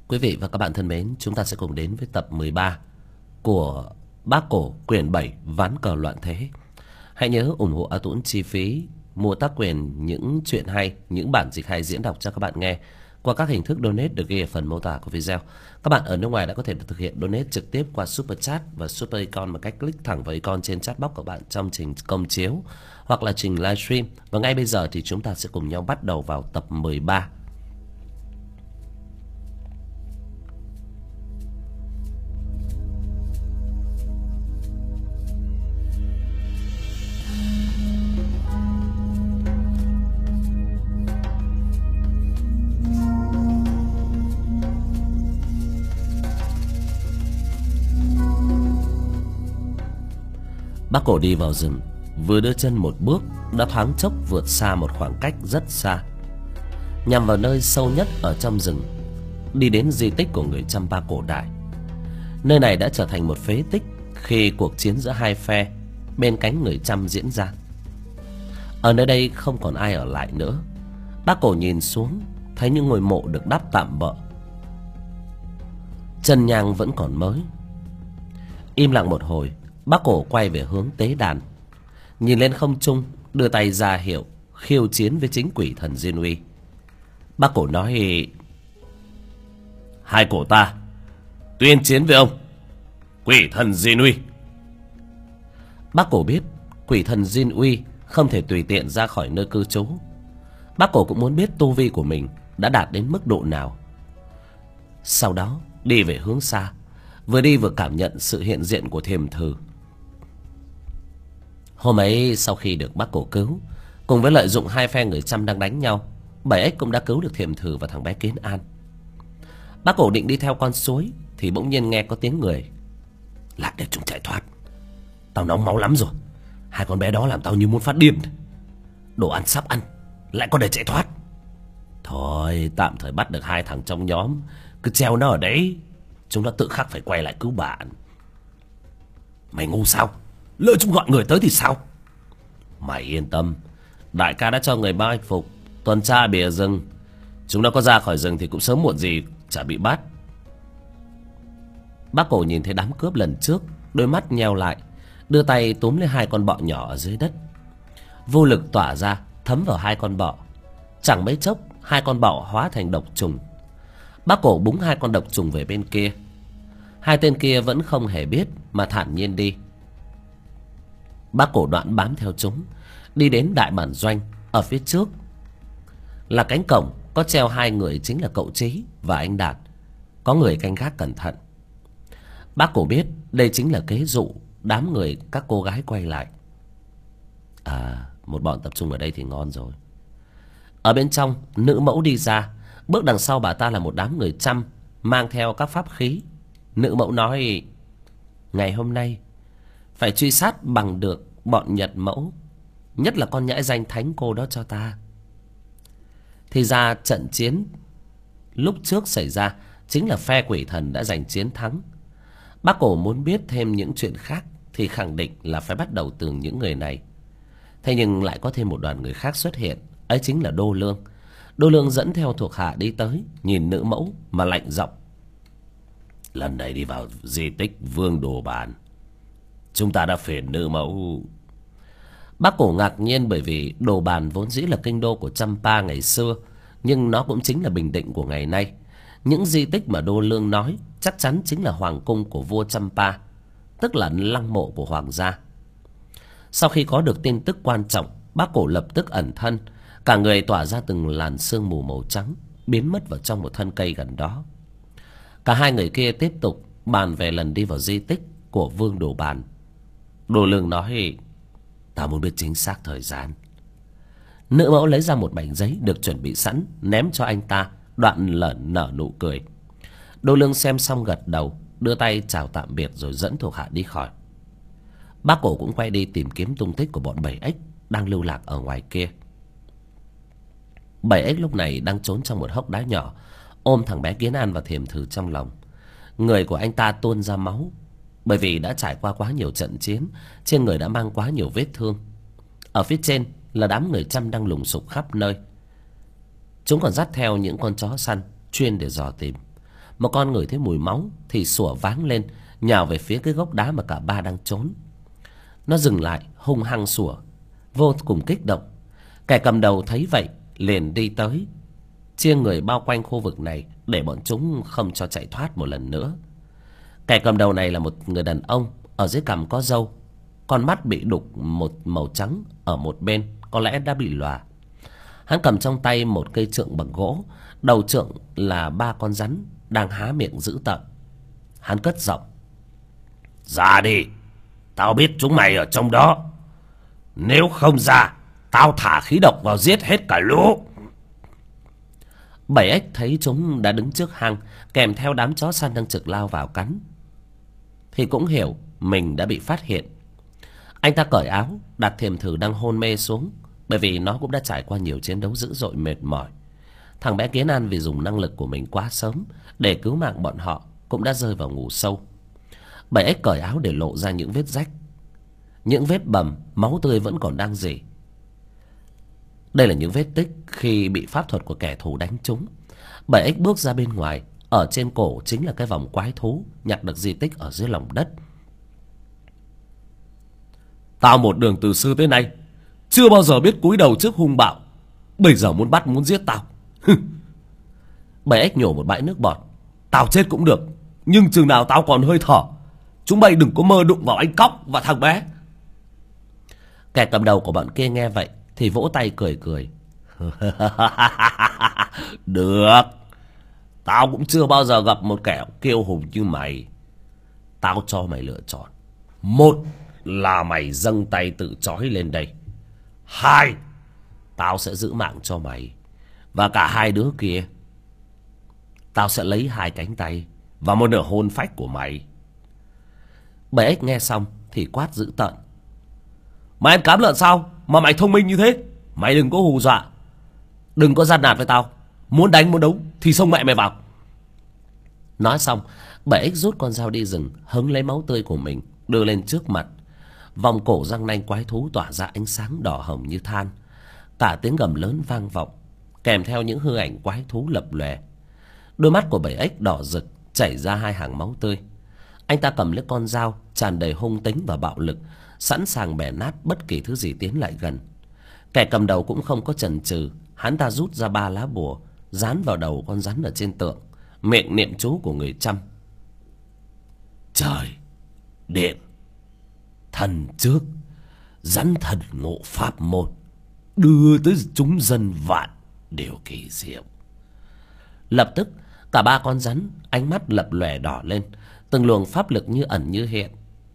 Quý vị và các bạn thân mến, chúng ta sẽ cùng đến với tập 13 của Bác Cổ quyển 7 Ván cờ loạn thế. Hãy nhớ ủng hộ A Tũng chi phí mua tác quyền những truyện hay, những bản dịch hay diễn đọc cho các bạn nghe qua các hình thức donate được ghi ở phần mô tả của video. Các bạn ở nước ngoài đã có thể thực hiện donate trực tiếp qua Super Chat và Super Icon bằng cách click thẳng vào icon trên chat box của bạn trong trình công chiếu hoặc là trình livestream. Và ngay bây giờ thì chúng ta sẽ cùng nhau bắt đầu vào tập 13. Bác Cổ đi vào rừng, vừa đưa chân một bước đã thoáng chốc vượt xa một khoảng cách rất xa, nhằm vào nơi sâu nhất ở trong rừng, đi đến di tích của người Champa cổ đại. Nơi này đã trở thành một phế tích khi cuộc chiến giữa hai phe bên cánh người Chăm diễn ra. Ở nơi đây không còn ai ở lại nữa. Bác Cổ nhìn xuống, thấy những ngôi mộ được đắp tạm bợ, chân nhang vẫn còn mới. Im lặng một hồi, Bác Cổ quay về hướng tế đàn, nhìn lên không trung, đưa tay ra hiệu khiêu chiến với chính quỷ thần Diên Uy. Bác Cổ nói: hai cổ ta tuyên chiến với ông, quỷ thần Diên Uy. Bác Cổ biết quỷ thần Diên Uy không thể tùy tiện ra khỏi nơi cư trú. Bác Cổ cũng muốn biết tu vi của mình đã đạt đến mức độ nào. Sau đó đi về hướng xa, vừa đi vừa cảm nhận sự hiện diện của Thiềm Thử. Hôm ấy sau khi được Bác Cổ cứu, cùng với lợi dụng hai phe người Chăm đang đánh nhau, 7X cũng đã cứu được Thiềm Thử và thằng bé Kiến An. Bác Cổ định đi theo con suối thì bỗng nhiên nghe có tiếng người: lại để chúng chạy thoát, tao nóng máu lắm rồi. Hai con bé đó làm tao như muốn phát điên. Đồ ăn sắp ăn lại có để chạy thoát. Thôi tạm thời bắt được hai thằng trong nhóm, cứ treo nó ở đấy, chúng nó tự khắc phải quay lại cứu bạn. Mày ngu sao? Lỡ chúng gọi người tới thì sao? Mày yên tâm, đại ca đã cho người mai phục tuần tra bìa rừng. Chúng nó có ra khỏi rừng thì cũng sớm muộn gì chả bị bắt. Bác Cổ nhìn thấy đám cướp lần trước, đôi mắt nheo lại, đưa tay túm lấy hai con bọ nhỏ ở dưới đất. Vô lực tỏa ra thấm vào hai con bọ. Chẳng mấy chốc hai con bọ hóa thành độc trùng. Bác Cổ búng hai con độc trùng về bên kia. Hai tên kia vẫn không hề biết mà thản nhiên đi. Bác Cổ đoạn bám theo chúng, đi đến đại bản doanh. Ở phía trước là cánh cổng có treo hai người, chính là cậu Trí và anh Đạt. Có người canh gác cẩn thận. Bác Cổ biết đây chính là kế dụ đám người các cô gái quay lại. À, một bọn tập trung ở đây thì ngon rồi. Ở bên trong, nữ mẫu đi ra, bước đằng sau bà ta là một đám người Chăm mang theo các pháp khí. Nữ mẫu nói: ngày hôm nay phải truy sát bằng được bọn Nhật mẫu, nhất là con nhãi danh thánh cô đó cho ta. Thì ra trận chiến lúc trước xảy ra chính là phe quỷ thần đã giành chiến thắng. Bác Cổ muốn biết thêm những chuyện khác thì khẳng định là phải bắt đầu từ những người này. Thế nhưng lại có thêm một đoàn người khác xuất hiện, ấy chính là Đô Lương. Đô Lương dẫn theo thuộc hạ đi tới, nhìn nữ mẫu mà lạnh giọng: lần này đi vào di tích Vương Đồ Bàn, chúng ta đã phiền nữ mẫu. Bác Cổ ngạc nhiên bởi vì Đồ Bàn vốn dĩ là kinh đô của Champa ngày xưa, nhưng nó cũng chính là Bình Định của ngày nay. Những di tích mà Đô Lương nói chắc chắn chính là hoàng cung của vua Champa, tức là lăng mộ của hoàng gia. Sau khi có được tin tức quan trọng, Bác Cổ lập tức ẩn thân, cả người tỏa ra từng làn sương mù màu trắng, biến mất vào trong một thân cây gần đó. Cả hai người kia tiếp tục bàn về lần đi vào di tích của Vương Đồ Bàn. Đô Lương nói: ta muốn biết chính xác thời gian. Nữ mẫu lấy ra một mảnh giấy được chuẩn bị sẵn, ném cho anh ta, đoạn nở nụ cười. Đô Lương xem xong gật đầu, đưa tay chào tạm biệt rồi dẫn thuộc hạ đi khỏi. Bác Cổ cũng quay đi tìm kiếm tung tích của bọn 7X đang lưu lạc ở ngoài kia. 7X lúc này đang trốn trong một hốc đá nhỏ, ôm thằng bé Kiến An và Thiềm Thử trong lòng. Người của anh ta tuôn ra máu, bởi vì đã trải qua quá nhiều trận chiến, trên người đã mang quá nhiều vết thương. Ở phía trên là đám người Chăm đang lùng sục khắp nơi. Chúng còn dắt theo những con chó săn chuyên để dò tìm. Một con ngửi thấy mùi máu thì sủa váng lên, nhào về phía cái gốc đá mà cả ba đang trốn. Nó dừng lại, hung hăng sủa, vô cùng kích động. Kẻ cầm đầu thấy vậy liền đi tới, chia người bao quanh khu vực này để bọn chúng không cho chạy thoát một lần nữa. Kẻ cầm đầu này là một người đàn ông, ở dưới cằm có râu, con mắt bị đục một màu trắng ở một bên, có lẽ đã bị lòa. Hắn cầm trong tay một cây trượng bằng gỗ, đầu trượng là 3 con rắn đang há miệng dữ tợn. Hắn cất giọng: "Ra đi, tao biết chúng mày ở trong đó. Nếu không ra, tao thả khí độc vào giết hết cả lũ." 7 ếch thấy chúng đã đứng trước hang, kèm theo đám chó săn đang trực lao vào cắn, thì cũng hiểu mình đã bị phát hiện. Anh ta cởi áo, đặt Thiềm Thử đang hôn mê xuống, bởi vì nó cũng đã trải qua nhiều chiến đấu dữ dội mệt mỏi. Thằng bé Kiến An vì dùng năng lực của mình quá sớm để cứu mạng bọn họ cũng đã rơi vào ngủ sâu. 7 ếch cởi áo để lộ ra những vết rách, những vết bầm, máu tươi vẫn còn đang rỉ. Đây là những vết tích khi bị pháp thuật của kẻ thù đánh trúng. 7 ếch bước ra bên ngoài, ở trên cổ chính là cái vòng quái thú nhặt được di tích ở dưới lòng đất. "Tao một đường từ xưa tới nay chưa bao giờ biết cúi đầu trước hung bạo, bây giờ muốn bắt muốn giết tao." 7 ếch nhổ một bãi nước bọt: "Tao chết cũng được, nhưng chừng nào tao còn hơi thở, chúng mày đừng có mơ đụng vào anh Cóc và thằng bé." Kẻ cầm đầu của bọn kia nghe vậy thì vỗ tay cười cười. "Được, tao cũng chưa bao giờ gặp một kẻ kiêu hùng như mày. Tao cho mày lựa chọn: một là mày dâng tay tự trói lên đây, hai, tao sẽ giữ mạng cho mày và cả hai đứa kia. Tao sẽ lấy 2 cánh tay và một nửa hồn phách của mày." 7 ếch nghe xong thì quát dữ tợn: "Mày ăn cám lợn sao mà mày thông minh như thế? Mày đừng có hù dọa, đừng có gian nạt với tao. Muốn đánh muốn đấu thì xông mẹ mày vào." Nói xong, 7 ếch rút con dao đi rừng, hứng lấy máu tươi của mình đưa lên trước mặt. Vòng cổ răng nanh quái thú tỏa ra ánh sáng đỏ hồng như than. Cả tiếng gầm lớn vang vọng, kèm theo những hư ảnh quái thú lập lòe. Đôi mắt của 7 ếch đỏ rực, chảy ra 2 hàng máu tươi. Anh ta cầm lấy con dao tràn đầy hung tính và bạo lực, sẵn sàng bẻ nát bất kỳ thứ gì tiến lại gần. Kẻ cầm đầu cũng không có chần chừ, hắn ta rút ra 3 lá bùa dán vào đầu con rắn ở trên tượng, miệng niệm chú của người Chăm: "Trời, điện, thần trước, rắn thần ngộ pháp môn, đưa tới chúng dân vạn điều kỳ diệu." Lập tức cả 3 con rắn ánh mắt lập lòe đỏ lên, từng luồng pháp lực như ẩn như hiện.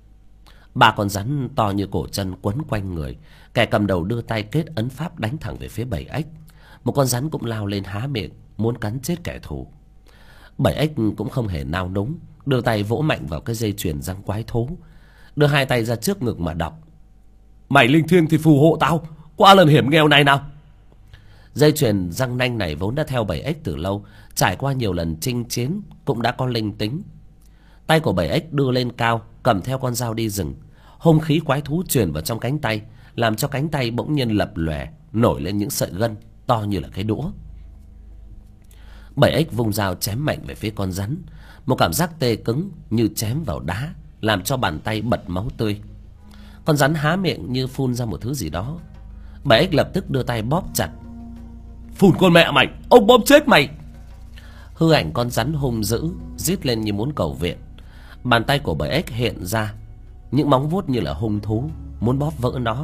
3 con rắn to như cổ chân quấn quanh người. Kẻ cầm đầu đưa tay kết ấn pháp đánh thẳng về phía 7 ếch. Một con rắn cũng lao lên há miệng muốn cắn chết kẻ thù. 7 ếch cũng không hề nao núng, đưa tay vỗ mạnh vào cái dây chuyền răng quái thú, đưa 2 tay ra trước ngực mà đọc: "Mày linh thiêng thì phù hộ tao qua lần hiểm nghèo này nào." Dây chuyền răng nanh này vốn đã theo 7 ếch từ lâu, trải qua nhiều lần chinh chiến cũng đã có linh tính. Tay của 7 ếch đưa lên cao, cầm theo con dao đi rừng. Hung khí quái thú truyền vào trong cánh tay, làm cho cánh tay bỗng nhiên lập lòe, nổi lên những sợi gân to như là cái đũa. 7 ếch vung dao chém mạnh về phía con rắn. Một cảm giác tê cứng như chém vào đá, làm cho bàn tay bật máu tươi. Con rắn há miệng như phun ra một thứ gì đó. 7 ếch lập tức đưa tay bóp chặt: "Phun con mẹ mày, ông bóp chết mày!" Hư ảnh con rắn hung dữ rít lên như muốn cầu viện. Bàn tay của 7 ếch hiện ra, những móng vuốt như là hung thú muốn bóp vỡ nó.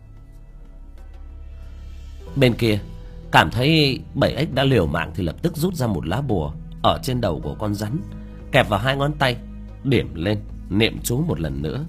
Bên kia cảm thấy 7 ếch đã liều mạng thì lập tức rút ra một lá bùa ở trên đầu của con rắn, kẹp vào 2 ngón tay, điểm lên niệm chú một lần nữa.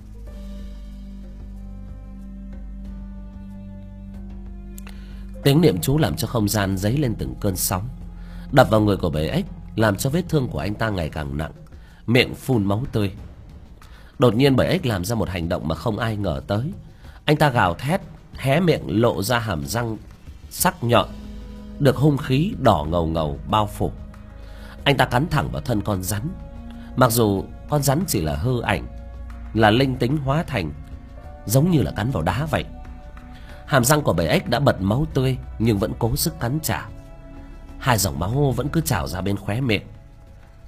Tiếng niệm chú làm cho không gian dấy lên từng cơn sóng, đập vào người của 7 ếch, làm cho vết thương của anh ta ngày càng nặng, miệng phun máu tươi. Đột nhiên 7 ếch làm ra một hành động mà không ai ngờ tới. Anh ta gào thét, hé miệng lộ ra hàm răng sắc nhọn, được hung khí đỏ ngầu ngầu bao phủ. Anh ta cắn thẳng vào thân con rắn. Mặc dù con rắn chỉ là hư ảnh, là linh tính hóa thành, giống như là cắn vào đá vậy. Hàm răng của 7 ếch đã bật máu tươi nhưng vẫn cố sức cắn trả. 2 dòng máu vẫn cứ trào ra bên khóe miệng.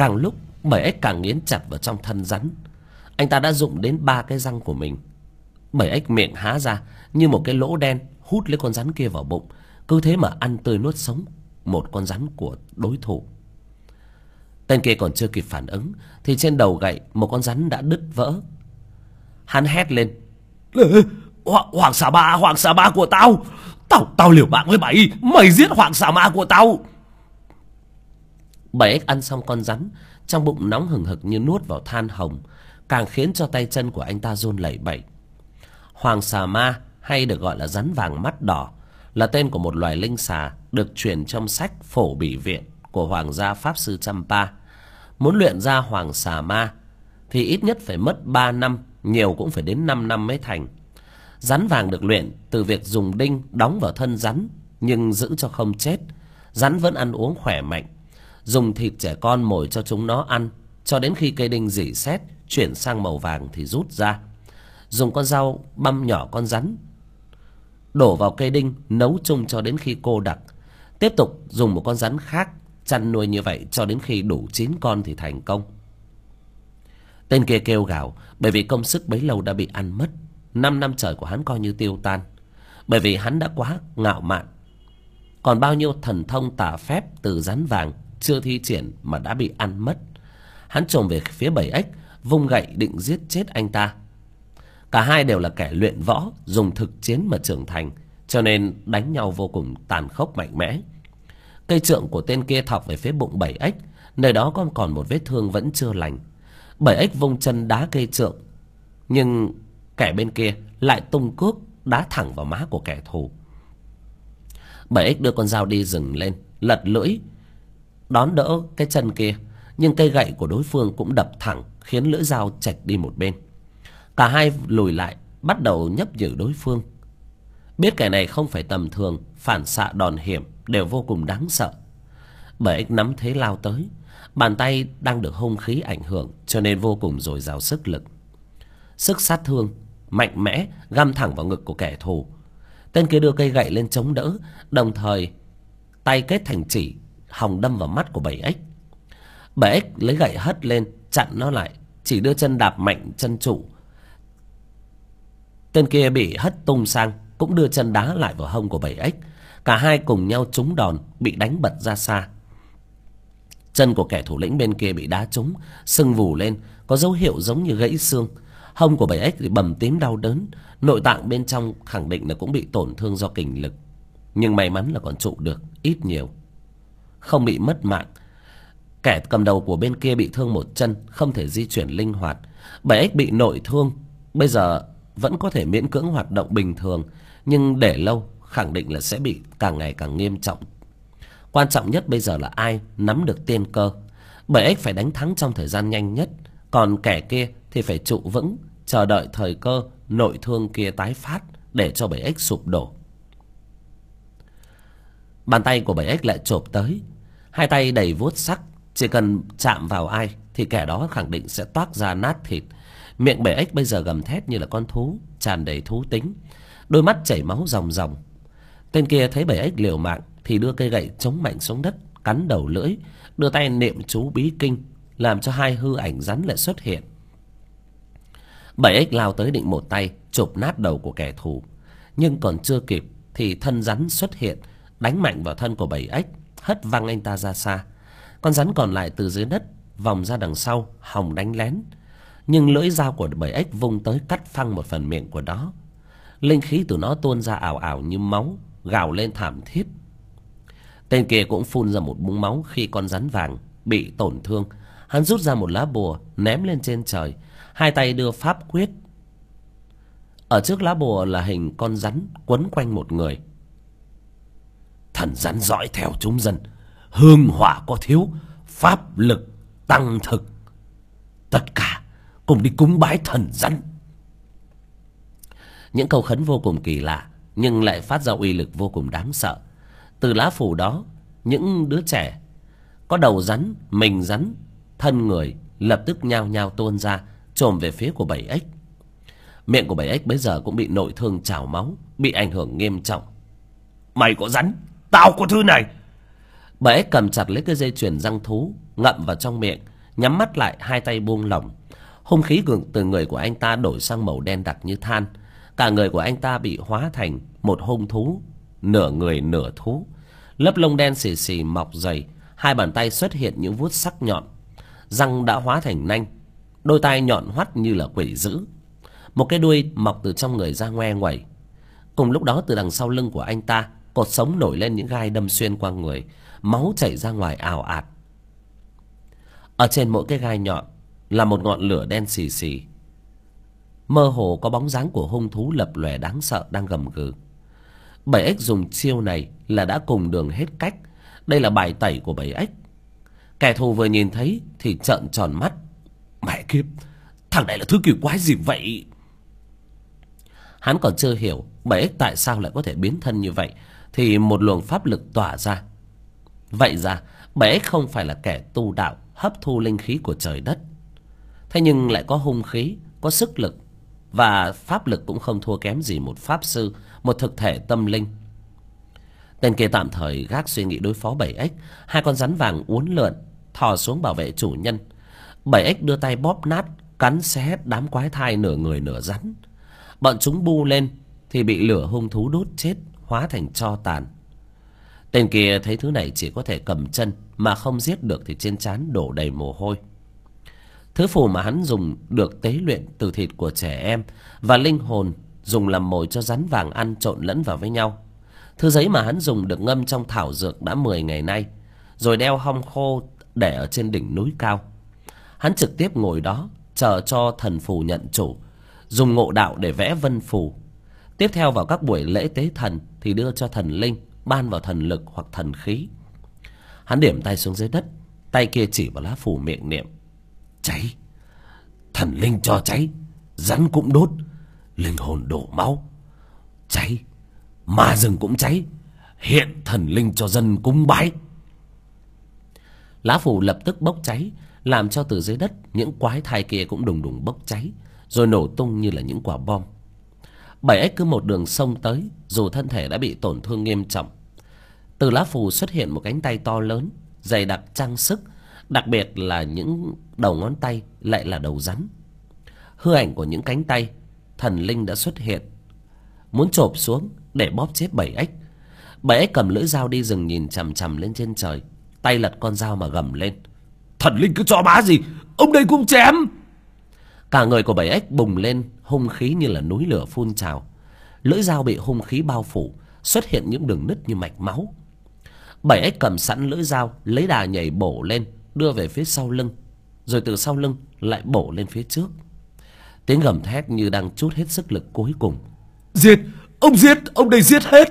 Càng lúc bảy ếch càng nghiến chặt vào trong thân rắn. Anh ta đã dụng đến 3 cái răng của mình. Bảy ếch miệng há ra như một cái lỗ đen, hút lấy con rắn kia vào bụng, cứ thế mà ăn tươi nuốt sống một con rắn của đối thủ. Tên kia còn chưa kịp phản ứng thì trên đầu gậy một con rắn đã đứt vỡ. Hắn hét lên: Hoàng xà ma của tao, tao liều mạng với mày, mày giết hoàng xà ma của tao. Bảy ếch ăn xong con rắn, trong bụng nóng hừng hực như nuốt vào than hồng, càng khiến cho tay chân của anh ta run lẩy bẩy. Hoàng xà ma, hay được gọi là rắn vàng mắt đỏ, là tên của một loài linh xà được truyền trong sách Phổ Bỉ Viện của Hoàng gia Pháp Sư Champa. Muốn luyện ra hoàng xà ma thì ít nhất phải mất 3 năm, nhiều cũng phải đến 5 năm mới thành. Rắn vàng được luyện từ việc dùng đinh đóng vào thân rắn, nhưng giữ cho không chết. Rắn vẫn ăn uống khỏe mạnh, dùng thịt trẻ con mồi cho chúng nó ăn, cho đến khi cây đinh rỉ sét chuyển sang màu vàng thì rút ra. Dùng con dao băm nhỏ con rắn, đổ vào cây đinh, nấu chung cho đến khi cô đặc. Tiếp tục dùng một con rắn khác, chăn nuôi như vậy cho đến khi đủ 9 con thì thành công. Tên kia kêu gào, bởi vì công sức bấy lâu đã bị ăn mất. 5 năm trời của hắn coi như tiêu tan, bởi vì hắn đã quá ngạo mạn. Còn bao nhiêu thần thông tà phép từ rắn vàng chưa thi triển mà đã bị ăn mất. Hắn chồm về phía bảy ếch, vung gậy định giết chết anh ta. Cả hai đều là kẻ luyện võ, dùng thực chiến mà trưởng thành, cho nên đánh nhau vô cùng tàn khốc mạnh mẽ. Cây trượng của tên kia thọc về phía bụng bảy ếch, nơi đó còn một vết thương vẫn chưa lành. Bảy ếch vung chân đá cây trượng, nhưng kẻ bên kia lại tung cước đá thẳng vào má của kẻ thù. Bảy ếch đưa con dao đi rừng lên, lật lưỡi đón đỡ cái chân kia, nhưng cây gậy của đối phương cũng đập thẳng, khiến lưỡi dao chạch đi một bên. Cả hai lùi lại, bắt đầu nhấp nhử đối phương. Biết kẻ này không phải tầm thường, phản xạ đòn hiểm đều vô cùng đáng sợ. Bảy ếch nắm thế lao tới, bàn tay đang được hung khí ảnh hưởng, cho nên vô cùng dồi dào sức lực. Sức sát thương mạnh mẽ găm thẳng vào ngực của kẻ thù. Tên kia đưa cây gậy lên chống đỡ, đồng thời tay kết thành chỉ, hòng đâm vào mắt của bảy ếch. Bảy ếch lấy gậy hất lên chặn nó lại, chỉ đưa chân đạp mạnh chân trụ. Tên kia bị hất tung sang, cũng đưa chân đá lại vào hông của bảy ếch. Cả hai cùng nhau trúng đòn, bị đánh bật ra xa. Chân của kẻ thủ lĩnh bên kia bị đá trúng, sưng vù lên, có dấu hiệu giống như gãy xương. Hông của bảy ếch thì bầm tím đau đớn, nội tạng bên trong khẳng định là cũng bị tổn thương do kình lực, nhưng may mắn là còn trụ được ít nhiều, không bị mất mạng. Kẻ cầm đầu của bên kia bị thương một chân, không thể di chuyển linh hoạt. Bảy ếch bị nội thương, bây giờ vẫn có thể miễn cưỡng hoạt động bình thường, nhưng để lâu khẳng định là sẽ bị càng ngày càng nghiêm trọng. Quan trọng nhất bây giờ là ai nắm được tiên cơ. Bảy ếch phải đánh thắng trong thời gian nhanh nhất, còn kẻ kia thì phải trụ vững, chờ đợi thời cơ nội thương kia tái phát để cho bảy ếch sụp đổ. Bàn tay của bảy ếch lại chộp tới, hai tay đầy vuốt sắc, chỉ cần chạm vào ai thì kẻ đó khẳng định sẽ toác ra nát thịt. Miệng bảy ếch bây giờ gầm thét như là con thú, tràn đầy thú tính, đôi mắt chảy máu ròng ròng. Tên kia thấy bảy ếch liều mạng thì đưa cây gậy chống mạnh xuống đất, cắn đầu lưỡi, đưa tay niệm chú bí kinh, làm cho hai hư ảnh rắn lại xuất hiện. Bảy ếch lao tới định một tay chộp nát đầu của kẻ thù, nhưng còn chưa kịp thì thân rắn xuất hiện, đánh mạnh vào thân của bảy ếch, hất văng anh ta ra xa. Con rắn còn lại từ dưới đất vòng ra đằng sau, hòng đánh lén, nhưng lưỡi dao của bảy ếch vung tới cắt phăng một phần miệng của nó. Linh khí từ nó tuôn ra ảo ảo như máu, gào lên thảm thiết. Tên kia cũng phun ra một búng máu khi con rắn vàng bị tổn thương. Hắn rút ra một lá bùa ném lên trên trời, hai tay đưa pháp quyết. Ở trước lá bùa là hình con rắn quấn quanh một người. Thần rắn dõi theo chúng dân, hương hỏa có thiếu, pháp lực tăng thực. Tất cả cùng đi cúng bái thần rắn. Những câu khấn vô cùng kỳ lạ, nhưng lại phát ra uy lực vô cùng đáng sợ. Từ lá phù đó, những đứa trẻ có đầu rắn, mình rắn, thân người lập tức nhao nhao tuôn ra, chồm về phía của bảy ếch. Miệng của bảy ếch bây giờ cũng bị nội thương trào máu, bị ảnh hưởng nghiêm trọng. Mày có rắn, tao có thứ này. Bảy ếch cầm chặt lấy cái dây chuyền răng thú, ngậm vào trong miệng, nhắm mắt lại, hai tay buông lỏng. Hung khí từ người của anh ta đổi sang màu đen đặc như than. Cả người của anh ta bị hóa thành một hung thú, nửa người nửa thú. Lớp lông đen xì xì mọc dày, hai bàn tay xuất hiện những vuốt sắc nhọn, răng đã hóa thành nanh, đôi tai nhọn hoắt như là quỷ dữ. Một cái đuôi mọc từ trong người ra ngoe nguẩy. Cùng lúc đó, từ đằng sau lưng của anh ta, cột sống nổi lên những gai đâm xuyên qua người, máu chảy ra ngoài ào ạt. Ở trên mỗi cái gai nhọn là một ngọn lửa đen xì xì. Mơ hồ có bóng dáng của hung thú lập lòe đáng sợ đang gầm gừ. 7X dùng chiêu này là đã cùng đường hết cách. Đây là bài tẩy của 7X. Kẻ thù vừa nhìn thấy thì trợn tròn mắt. Mẹ kiếp, thằng này là thứ kỳ quái gì vậy? Hắn còn chưa hiểu 7X tại sao lại có thể biến thân như vậy thì một luồng pháp lực tỏa ra. Vậy ra 7X không phải là kẻ tu đạo hấp thu linh khí của trời đất. Thế nhưng lại có hung khí, có sức lực, và pháp lực cũng không thua kém gì một pháp sư, một thực thể tâm linh. Tên kia tạm thời gác suy nghĩ đối phó 7X. Hai con rắn vàng uốn lượn thò xuống bảo vệ chủ nhân. 7X đưa tay bóp nát, cắn xé đám quái thai nửa người nửa rắn. Bọn chúng bu lên thì bị lửa hung thú đốt chết, hóa thành tro tàn. Tên kia thấy thứ này chỉ có thể cầm chân mà không giết được thì trên trán đổ đầy mồ hôi. Thứ phù mà hắn dùng được tế luyện từ thịt của trẻ em và linh hồn dùng làm mồi cho rắn vàng ăn trộn lẫn vào với nhau. Thứ giấy mà hắn dùng được ngâm trong thảo dược đã 10 ngày nay, rồi đeo hong khô để ở trên đỉnh núi cao. Hắn trực tiếp ngồi đó chờ cho thần phù nhận chủ, dùng ngộ đạo để vẽ vân phù. Tiếp theo vào các buổi lễ tế thần thì đưa cho thần linh, ban vào thần lực hoặc thần khí. Hắn điểm tay xuống dưới đất, tay kia chỉ vào lá phù miệng niệm: cháy, thần linh cho cháy, rắn cũng đốt, linh hồn đổ máu. Cháy, ma rừng cũng cháy, hiện thần linh cho dân cúng bái. Lá phù lập tức bốc cháy, làm cho từ dưới đất những quái thai kia cũng đùng đùng bốc cháy, rồi nổ tung như là những quả bom. 7X cứ một đường xông tới, dù thân thể đã bị tổn thương nghiêm trọng. Từ lá phù xuất hiện một cánh tay to lớn, dày đặc trang sức, đặc biệt là những đầu ngón tay lại là đầu rắn. Hư ảnh của những cánh tay, thần linh đã xuất hiện, muốn chộp xuống để bóp chết 7X. 7X cầm lưỡi dao đi rừng nhìn chằm chằm lên trên trời, tay lật con dao mà gầm lên: thần linh cứ cho bá gì, ông đây cũng chém. Cả người của 7X bùng lên hung khí như là núi lửa phun trào. Lưỡi dao bị hung khí bao phủ, xuất hiện những đường nứt như mạch máu. 7X cầm sẵn lưỡi dao, lấy đà nhảy bổ lên, đưa về phía sau lưng, rồi từ sau lưng lại bổ lên phía trước. Tiếng gầm thét như đang trút hết sức lực cuối cùng. Giết, ông đây giết hết.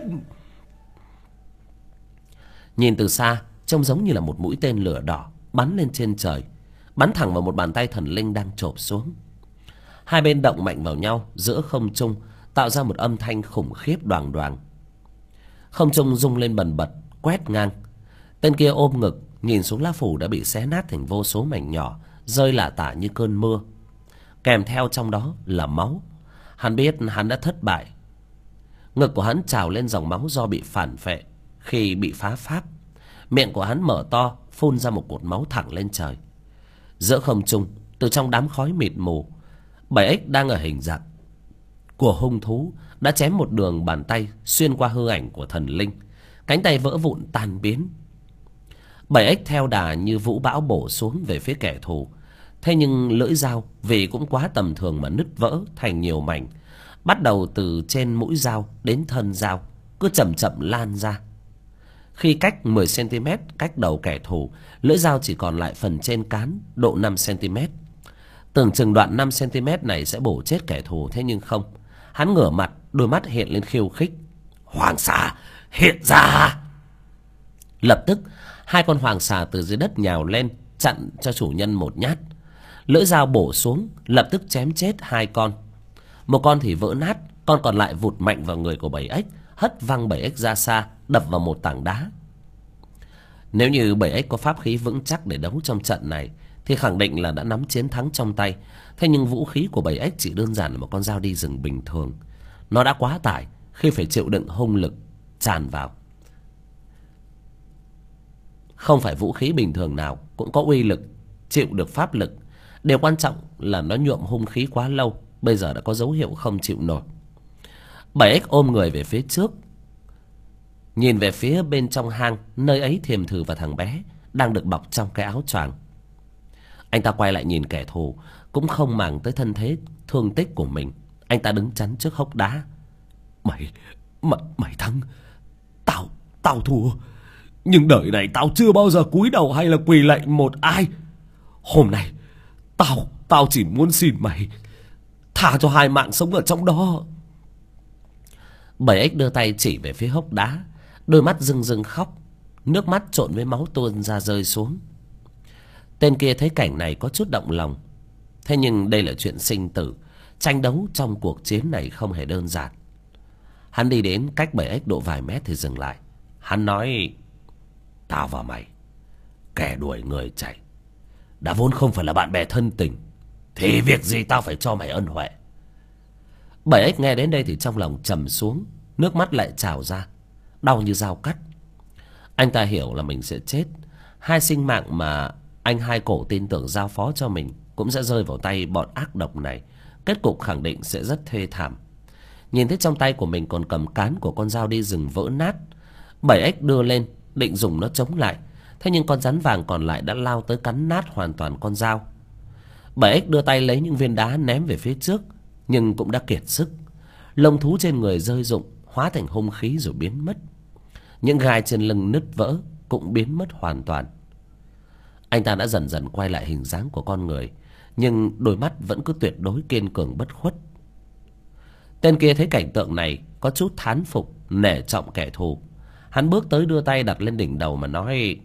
Nhìn từ xa, trông giống như là một mũi tên lửa đỏ bắn lên trên trời, bắn thẳng vào một bàn tay thần linh đang chộp xuống. Hai bên động mạnh vào nhau giữa không trung, tạo ra một âm thanh khủng khiếp đoàng đoàng. Không trung rung lên bần bật, quét ngang. Tên kia ôm ngực nhìn xuống lá phù đã bị xé nát thành vô số mảnh nhỏ, rơi lả tả như cơn mưa. Kèm theo trong đó là máu. Hắn biết hắn đã thất bại. Ngực của hắn trào lên dòng máu do bị phản phệ khi bị phá pháp. Miệng của hắn mở to, phun ra một cột máu thẳng lên trời. Giữa không trung, từ trong đám khói mịt mù, 7X đang ở hình dạng của hung thú đã chém một đường bàn tay xuyên qua hư ảnh của thần linh. Cánh tay vỡ vụn tan biến. 7X theo đà như vũ bão bổ xuống về phía kẻ thù. Thế nhưng lưỡi dao vì cũng quá tầm thường mà nứt vỡ thành nhiều mảnh, bắt đầu từ trên mũi dao đến thân dao, cứ chậm chậm lan ra. Khi cách 10 cm cách đầu kẻ thù, lưỡi dao chỉ còn lại phần trên cán độ 5 cm. Tưởng chừng đoạn 5 cm này sẽ bổ chết kẻ thù, thế nhưng không. Hắn ngửa mặt, đôi mắt hiện lên khiêu khích. Hoàng xà hiện ra. Lập tức hai con hoàng xà từ dưới đất nhào lên, chặn cho chủ nhân một nhát. Lưỡi dao bổ xuống, lập tức chém chết hai con. Một con thì vỡ nát, con còn lại vụt mạnh vào người của 7X, hất văng 7X ra xa, đập vào một tảng đá. Nếu như 7X có pháp khí vững chắc để đấu trong trận này thì khẳng định là đã nắm chiến thắng trong tay. Thế nhưng vũ khí của 7X chỉ đơn giản là một con dao đi rừng bình thường. Nó đã quá tải khi phải chịu đựng hung lực tràn vào. Không phải vũ khí bình thường nào cũng có uy lực chịu được pháp lực. Điều quan trọng là nó nhuộm hung khí quá lâu, bây giờ đã có dấu hiệu không chịu nổi. 7X ôm người về phía trước, nhìn về phía bên trong hang, nơi ấy Thiềm Thử và thằng bé đang được bọc trong cái áo choàng. Anh ta quay lại nhìn kẻ thù, cũng không màng tới thân thế thương tích của mình. Anh ta đứng chắn trước hốc đá. Mày thắng. Tao thua. Nhưng đời này tao chưa bao giờ cúi đầu hay là quỳ lạy một ai. Hôm nay Tao chỉ muốn xin mày tha cho 2 mạng sống ở trong đó. 7X đưa tay chỉ về phía hốc đá, đôi mắt rưng rưng khóc, nước mắt trộn với máu tuôn ra rơi xuống. Tên kia thấy cảnh này có chút động lòng. Thế nhưng đây là chuyện sinh tử, tranh đấu trong cuộc chiến này không hề đơn giản. Hắn đi đến cách 7X độ vài mét thì dừng lại. Hắn nói: tao và mày, kẻ đuổi người chạy, đã vốn không phải là bạn bè thân tình, thì việc gì tao phải cho mày ân huệ. 7X nghe đến đây thì trong lòng trầm xuống, nước mắt lại trào ra, đau như dao cắt. Anh ta hiểu là mình sẽ chết. 2 sinh mạng mà anh Hai Cổ tin tưởng giao phó cho mình cũng sẽ rơi vào tay bọn ác độc này. Kết cục khẳng định sẽ rất thê thảm. Nhìn thấy trong tay của mình còn cầm cán của con dao đi rừng vỡ nát, 7X đưa lên định dùng nó chống lại. Thế nhưng con rắn vàng còn lại đã lao tới cắn nát hoàn toàn con dao. 7X đưa tay lấy những viên đá ném về phía trước, nhưng cũng đã kiệt sức. Lông thú trên người rơi rụng, hóa thành hung khí rồi biến mất. Những gai trên lưng nứt vỡ cũng biến mất hoàn toàn. Anh ta đã dần dần quay lại hình dáng của con người, nhưng đôi mắt vẫn cứ tuyệt đối kiên cường bất khuất. Tên kia thấy cảnh tượng này có chút thán phục, nể trọng kẻ thù. Hắn bước tới đưa tay đặt lên đỉnh đầu mà nói: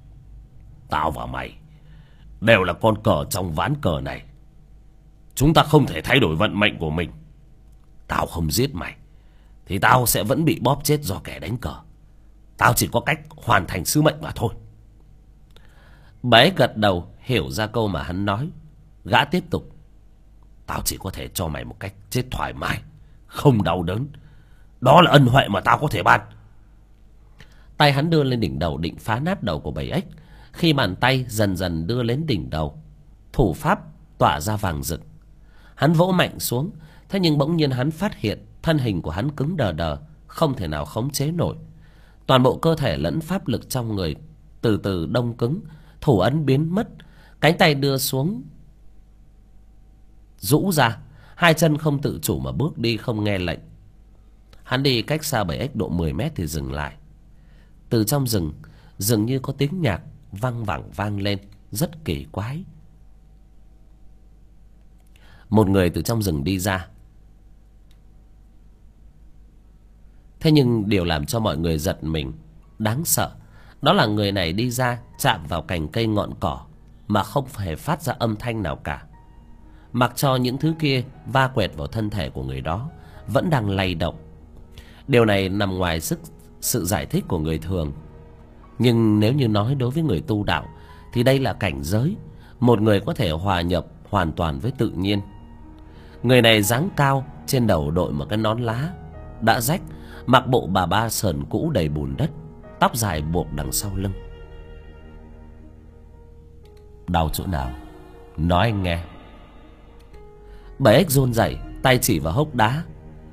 tao và mày đều là con cờ trong ván cờ này. Chúng ta không thể thay đổi vận mệnh của mình. Tao không giết mày thì tao sẽ vẫn bị bóp chết do kẻ đánh cờ. Tao chỉ có cách hoàn thành sứ mệnh mà thôi. Bé gật đầu hiểu ra câu mà hắn nói. Gã tiếp tục: tao chỉ có thể cho mày một cách chết thoải mái, không đau đớn. Đó là ân huệ mà tao có thể ban. Tay hắn đưa lên đỉnh đầu định phá nát đầu của 7X. Khi bàn tay dần dần đưa lên đỉnh đầu, thủ pháp tỏa ra vàng rực. Hắn vỗ mạnh xuống. Thế nhưng bỗng nhiên hắn phát hiện thân hình của hắn cứng đờ đờ, không thể nào khống chế nổi. Toàn bộ cơ thể lẫn pháp lực trong người từ từ đông cứng, thủ ấn biến mất. Cánh tay đưa xuống rũ ra, 2 chân không tự chủ mà bước đi không nghe lệnh. Hắn đi cách xa 7X độ 10 mét thì dừng lại. Từ trong rừng dường như có tiếng nhạc văng vẳng vang lên, rất kỳ quái. Một người từ trong rừng đi ra. Thế nhưng điều làm cho mọi người giật mình, đáng sợ, đó là người này đi ra chạm vào cành cây ngọn cỏ mà không hề phát ra âm thanh nào cả. Mặc cho những thứ kia va quẹt vào thân thể của người đó vẫn đang lay động. Điều này nằm ngoài sự giải thích của người thường. Nhưng nếu như nói đối với người tu đạo thì đây là cảnh giới, một người có thể hòa nhập hoàn toàn với tự nhiên. Người này dáng cao, trên đầu đội một cái nón lá đã rách, mặc bộ bà ba sờn cũ đầy bùn đất, tóc dài buộc đằng sau lưng. Đau chỗ nào? Nói anh nghe. 7X run rẩy, tay chỉ vào hốc đá.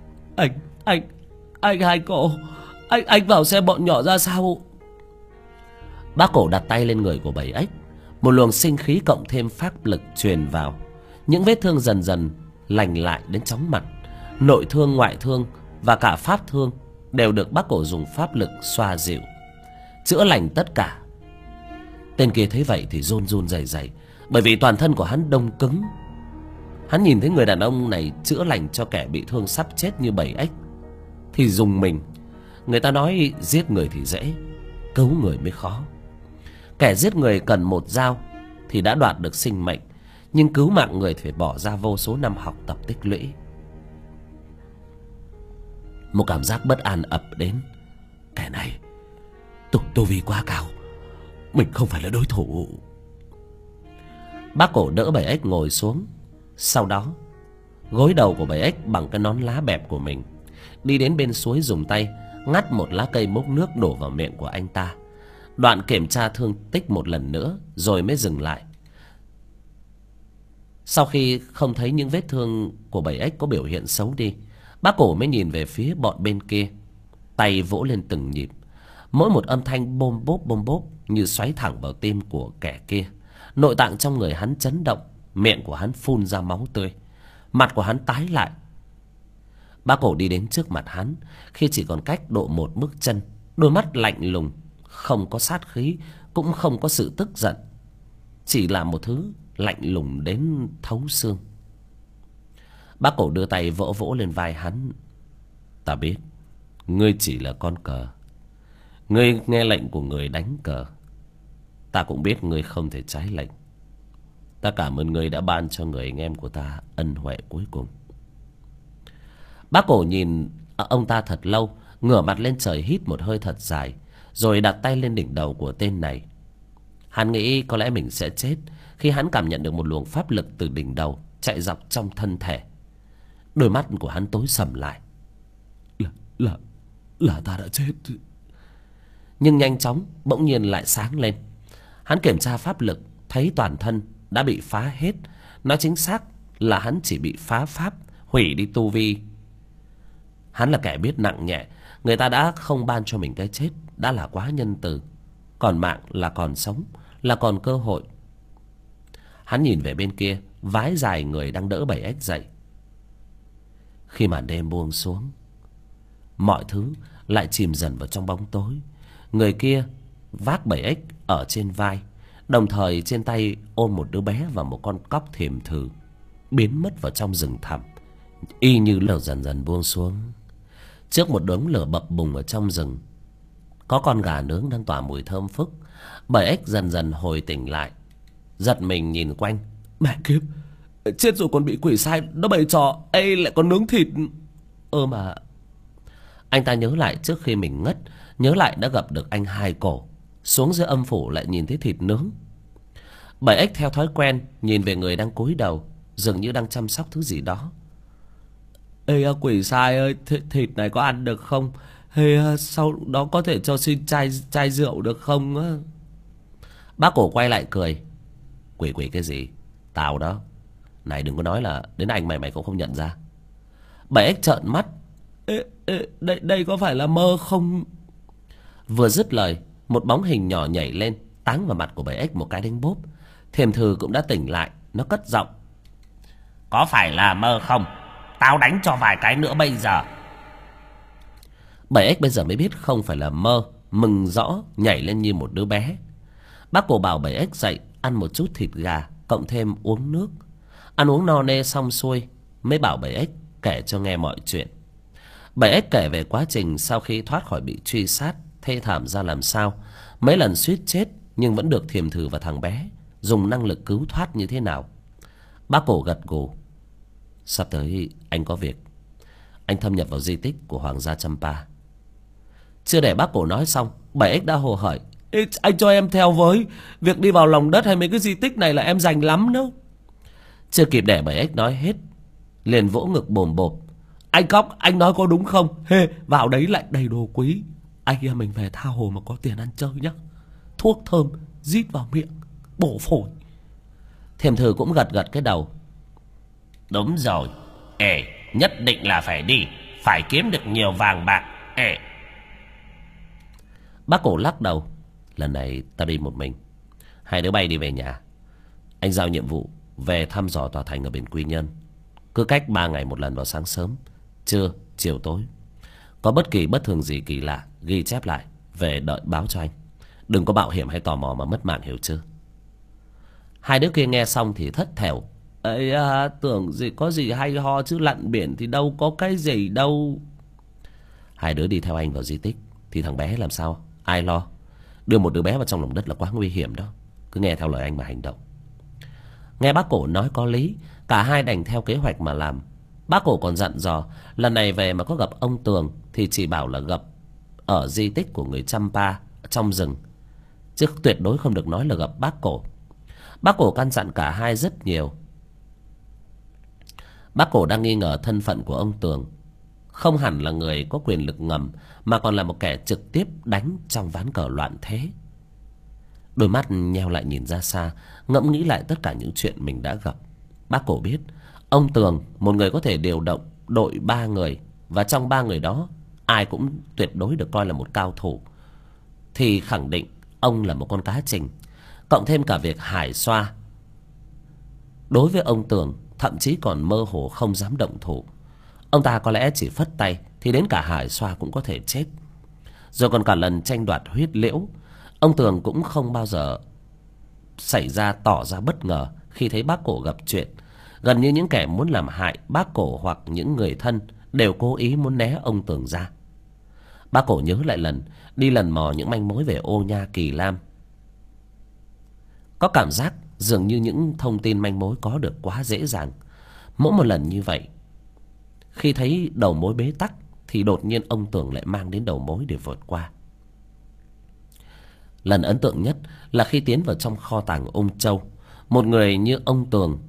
Anh Hai Cổ, anh vào xem bọn nhỏ ra sao. Bác Cổ đặt tay lên người của 7X. Một luồng sinh khí cộng thêm pháp lực truyền vào. Những vết thương dần dần lành lại đến chóng mặt. Nội thương, ngoại thương và cả pháp thương đều được bác Cổ dùng pháp lực xoa dịu, chữa lành tất cả. Tên kia thấy vậy thì run run rẩy rẩy, bởi vì toàn thân của hắn đông cứng. Hắn nhìn thấy người đàn ông này chữa lành cho kẻ bị thương sắp chết như 7X thì dùng mình. Người ta nói giết người thì dễ, cứu người mới khó. Kẻ giết người cần một dao thì đã đoạt được sinh mệnh, nhưng cứu mạng người thì phải bỏ ra vô số năm học tập tích lũy. Một cảm giác bất an ập đến. Kẻ này tu vi quá cao, mình không phải là đối thủ. Bác Cổ đỡ 7X ngồi xuống. Sau đó gối đầu của 7X bằng cái nón lá bẹp của mình, đi đến bên suối dùng tay ngắt một lá cây múc nước đổ vào miệng của anh ta. Đoạn kiểm tra thương tích một lần nữa rồi mới dừng lại. Sau khi không thấy những vết thương của bầy ếch có biểu hiện xấu đi, bác Cổ mới nhìn về phía bọn bên kia. Tay vỗ lên từng nhịp, mỗi một âm thanh bôm bốp như xoáy thẳng vào tim của kẻ kia. Nội tạng trong người hắn chấn động, miệng của hắn phun ra máu tươi, mặt của hắn tái lại. Bác Cổ đi đến trước mặt hắn khi chỉ còn cách độ một bước chân, đôi mắt lạnh lùng, không có sát khí, cũng không có sự tức giận, chỉ là một thứ lạnh lùng đến thấu xương. Bác Cổ đưa tay vỗ vỗ lên vai hắn. Ta biết ngươi chỉ là con cờ, ngươi nghe lệnh của người đánh cờ. Ta cũng biết ngươi không thể trái lệnh. Ta cảm ơn ngươi đã ban cho người anh em của ta ân huệ cuối cùng. Bác Cổ nhìn ông ta thật lâu, ngửa mặt lên trời hít một hơi thật dài, rồi đặt tay lên đỉnh đầu của tên này. Hắn nghĩ có lẽ mình sẽ chết khi hắn cảm nhận được một luồng pháp lực từ đỉnh đầu chạy dọc trong thân thể. Đôi mắt của hắn tối sầm lại. Là ta đã chết. Nhưng nhanh chóng bỗng nhiên lại sáng lên. Hắn kiểm tra pháp lực, thấy toàn thân đã bị phá hết. Nói chính xác là hắn chỉ bị phá pháp, hủy đi tu vi. Hắn là kẻ biết nặng nhẹ, người ta đã không ban cho mình cái chết đã là quá nhân từ. Còn mạng là còn sống, là còn cơ hội. Hắn nhìn về bên kia, vái dài người đang đỡ bầy ếch dậy. Khi màn đêm buông xuống, mọi thứ lại chìm dần vào trong bóng tối. Người kia vác bầy ếch ở trên vai, đồng thời trên tay ôm một đứa bé và một con cóc thiềm thử, biến mất vào trong rừng thẳm. Y như lửa dần dần buông xuống. Trước một đống lửa bập bùng ở trong rừng, có con gà nướng đang tỏa mùi thơm phức. Bầy ếch dần dần hồi tỉnh lại, giật mình nhìn quanh. Mẹ kiếp, chết rồi, còn bị quỷ sai nó bày trò ấy, lại còn nướng thịt. Mà anh ta nhớ lại trước khi mình ngất, nhớ lại đã gặp được anh Hai Cổ, xuống dưới âm phủ lại nhìn thấy thịt nướng. Bầy ếch theo thói quen nhìn về người đang cúi đầu, dường như đang chăm sóc thứ gì đó. Ê quỷ sai ơi, thịt này có ăn được không? Hay sau đó có thể cho xin chai rượu được không? Bác Cổ quay lại cười. Quỷ cái gì? Tao đó. Này đừng có nói là đến anh mày cũng không nhận ra. Bầy ếch trợn mắt. Đây có phải là mơ không? Vừa dứt lời, một bóng hình nhỏ nhảy lên, táng vào mặt của bầy ếch một cái đánh bốp. Thiềm thử cũng đã tỉnh lại, nó cất giọng. Có phải là mơ không? Tao đánh cho vài cái nữa bây giờ. Bầy ếch bây giờ mới biết không phải là mơ, mừng rõ nhảy lên như một đứa bé. Bác Cổ bảo bầy ếch dậy ăn một chút thịt gà, cộng thêm uống nước. Ăn uống no nê xong xuôi, mới bảo bầy ếch kể cho nghe mọi chuyện. Bầy ếch kể về quá trình sau khi thoát khỏi bị truy sát, thê thảm ra làm sao, mấy lần suýt chết nhưng vẫn được Thiềm Thử và thằng bé dùng năng lực cứu thoát như thế nào. Bác Cổ gật gù. Sắp tới anh có việc, anh thâm nhập vào di tích của Hoàng gia Champa. Chưa để bác Cổ nói xong, bầy ếch đã hồ hởi. Anh cho em theo với. Việc đi vào lòng đất hay mấy cái di tích này là em rành lắm đó. Chưa kịp để bầy ếch nói hết, liền vỗ ngực bồm bộp. Anh Cóc, anh nói có đúng không? Vào đấy lại đầy đồ quý. Anh em mình về tha hồ mà có tiền ăn chơi nhá. Thuốc thơm rít vào miệng, bổ phổi. Thiềm Thử cũng gật gật cái đầu. Đúng rồi. Nhất định là phải đi, phải kiếm được nhiều vàng bạc. Bác Cổ lắc đầu. Lần này ta đi một mình, hai đứa bay đi về nhà. Anh giao nhiệm vụ về thăm dò tòa thành ở bên Quy Nhơn. Cứ cách 3 ngày một lần vào sáng sớm, trưa, chiều tối. Có bất kỳ bất thường gì kỳ lạ ghi chép lại, về đợi báo cho anh. Đừng có mạo hiểm hay tò mò mà mất mạng, hiểu chưa? Hai đứa kia nghe xong thì thất thểu. Tưởng gì có gì hay ho chứ lặn biển thì đâu có cái gì đâu. Hai đứa đi theo anh vào di tích thì thằng bé làm sao ai lo? Đưa một đứa bé vào trong lòng đất là quá nguy hiểm đó. Cứ nghe theo lời anh mà hành động. Nghe bác Cổ nói có lý, cả hai đành theo kế hoạch mà làm. Bác Cổ còn dặn dò lần này về mà có gặp ông Tường thì chỉ bảo là gặp ở di tích của người Champa trong rừng, chứ tuyệt đối không được nói là gặp bác Cổ. Bác Cổ căn dặn cả hai rất nhiều. Bác Cổ đang nghi ngờ thân phận của ông Tường không hẳn là người có quyền lực ngầm, mà còn là một kẻ trực tiếp đánh trong ván cờ loạn thế. Đôi mắt nheo lại nhìn ra xa, ngẫm nghĩ lại tất cả những chuyện mình đã gặp. Bác Cổ biết ông Tường, một người có thể điều động đội 3 người, và trong 3 người đó ai cũng tuyệt đối được coi là một cao thủ, thì khẳng định ông là một con cá trình. Cộng thêm cả việc Hải Xoa đối với ông Tường thậm chí còn mơ hồ không dám động thủ. Ông ta có lẽ chỉ phất tay thì đến cả Hải Xoa cũng có thể chết. Rồi còn cả lần tranh đoạt huyết liễu, ông Tường cũng không bao giờ tỏ ra bất ngờ khi thấy bác Cổ gặp chuyện. Gần như những kẻ muốn làm hại bác Cổ hoặc những người thân đều cố ý muốn né ông Tường ra. Bác Cổ nhớ lại lần đi lần mò những manh mối về Ô Nha Kỳ Lam, có cảm giác dường như những thông tin manh mối có được quá dễ dàng. Mỗi một lần như vậy, khi thấy đầu mối bế tắc thì đột nhiên ông Tường lại mang đến đầu mối để vượt qua. Lần ấn tượng nhất là khi tiến vào trong kho tàng Ung Châu. Một người như ông Tường,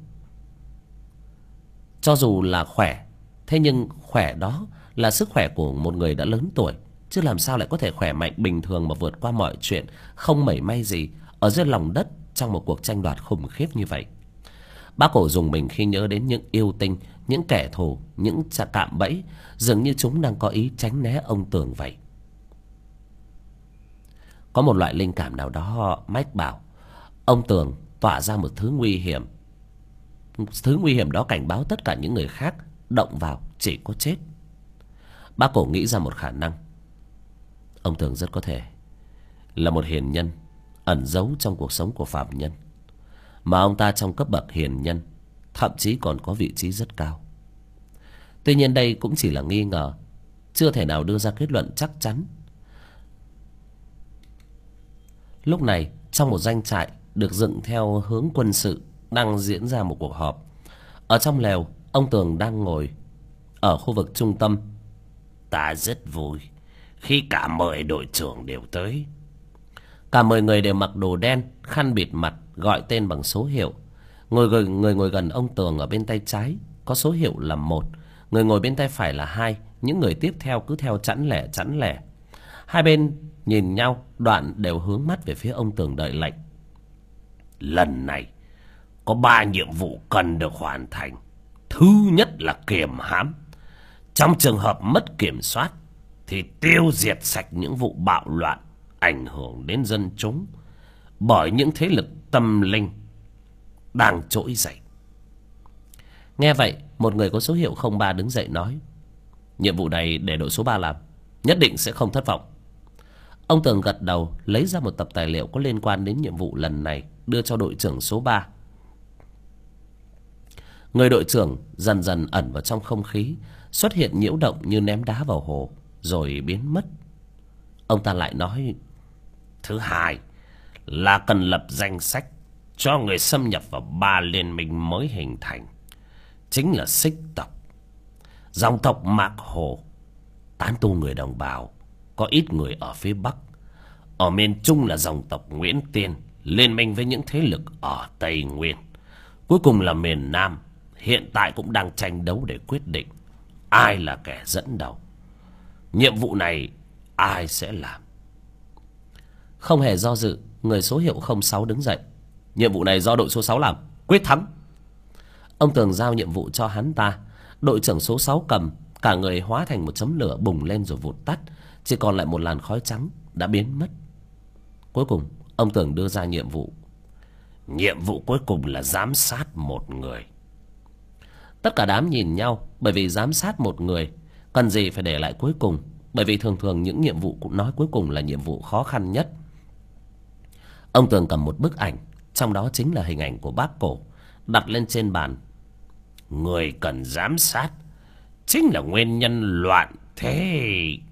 cho dù là khỏe, thế nhưng khỏe đó là sức khỏe của một người đã lớn tuổi, chứ làm sao lại có thể khỏe mạnh bình thường mà vượt qua mọi chuyện không mảy may gì ở dưới lòng đất trong một cuộc tranh đoạt khủng khiếp như vậy. Bác Cổ dùng mình khi nhớ đến những yêu tinh, những kẻ thù, những cạm bẫy, dường như chúng đang có ý tránh né ông Tường vậy. Có một loại linh cảm nào đó mách bảo ông Tường tỏa ra một thứ nguy hiểm. Thứ nguy hiểm đó cảnh báo tất cả những người khác động vào chỉ có chết. Bác Cổ nghĩ ra một khả năng. Ông Tường rất có thể là một hiền nhân ẩn giấu trong cuộc sống của phạm nhân, mà ông ta trong cấp bậc hiền nhân thậm chí còn có vị trí rất cao. Tuy nhiên đây cũng chỉ là nghi ngờ, chưa thể nào đưa ra kết luận chắc chắn. Lúc này trong một doanh trại được dựng theo hướng quân sự đang diễn ra một cuộc họp. Ở trong lều, ông Tường đang ngồi ở khu vực trung tâm. Ta rất vui khi cả 10 đội trưởng đều tới. Cả 10 người đều mặc đồ đen, khăn bịt mặt, gọi tên bằng số hiệu. Người ngồi gần ông Tường ở bên tay trái có số hiệu là 1, người ngồi bên tay phải là 2. Những người tiếp theo cứ theo chẵn lẻ. Hai bên nhìn nhau, đoạn đều hướng mắt về phía ông Tường đợi lệnh. Lần này có 3 nhiệm vụ cần được hoàn thành. Thứ nhất là kiềm hãm. Trong trường hợp mất kiểm soát thì tiêu diệt sạch những vụ bạo loạn ảnh hưởng đến dân chúng bởi những thế lực tâm linh đang trỗi dậy. Nghe vậy, một người có số hiệu 03 đứng dậy nói: nhiệm vụ này để đội số 3 làm, nhất định sẽ không thất vọng. Ông Tường gật đầu, lấy ra một tập tài liệu có liên quan đến nhiệm vụ lần này, đưa cho đội trưởng số 3. Người đội trưởng dần dần ẩn vào trong không khí, xuất hiện nhiễu động như ném đá vào hồ, rồi biến mất. Ông ta lại nói: thứ hai là cần lập danh sách cho người xâm nhập vào 3 liên minh mới hình thành, chính là Xích tộc, dòng tộc Mạc Hồ, tán tu người đồng bào, có ít người ở phía Bắc. Ở miền Trung là dòng tộc Nguyễn Tiên, liên minh với những thế lực ở Tây Nguyên. Cuối cùng là miền Nam, hiện tại cũng đang tranh đấu để quyết định ai là kẻ dẫn đầu. Nhiệm vụ này ai sẽ làm? Không hề do dự, người số hiệu 06 đứng dậy: nhiệm vụ này do đội số 6 làm, quyết thắng. Ông Tường giao nhiệm vụ cho hắn ta. Đội trưởng số 6 cầm, cả người hóa thành một chấm lửa bùng lên rồi vụt tắt, chỉ còn lại một làn khói trắng đã biến mất. Cuối cùng ông Tường đưa ra nhiệm vụ. Nhiệm vụ cuối cùng là giám sát một người. Tất cả đám nhìn nhau, bởi vì giám sát một người cần gì phải để lại cuối cùng, bởi vì thường thường những nhiệm vụ cũng nói cuối cùng là nhiệm vụ khó khăn nhất. Ông Tường cầm một bức ảnh, trong đó chính là hình ảnh của bác Cổ, đặt lên trên bàn. Người cần giám sát chính là nguyên nhân loạn thế.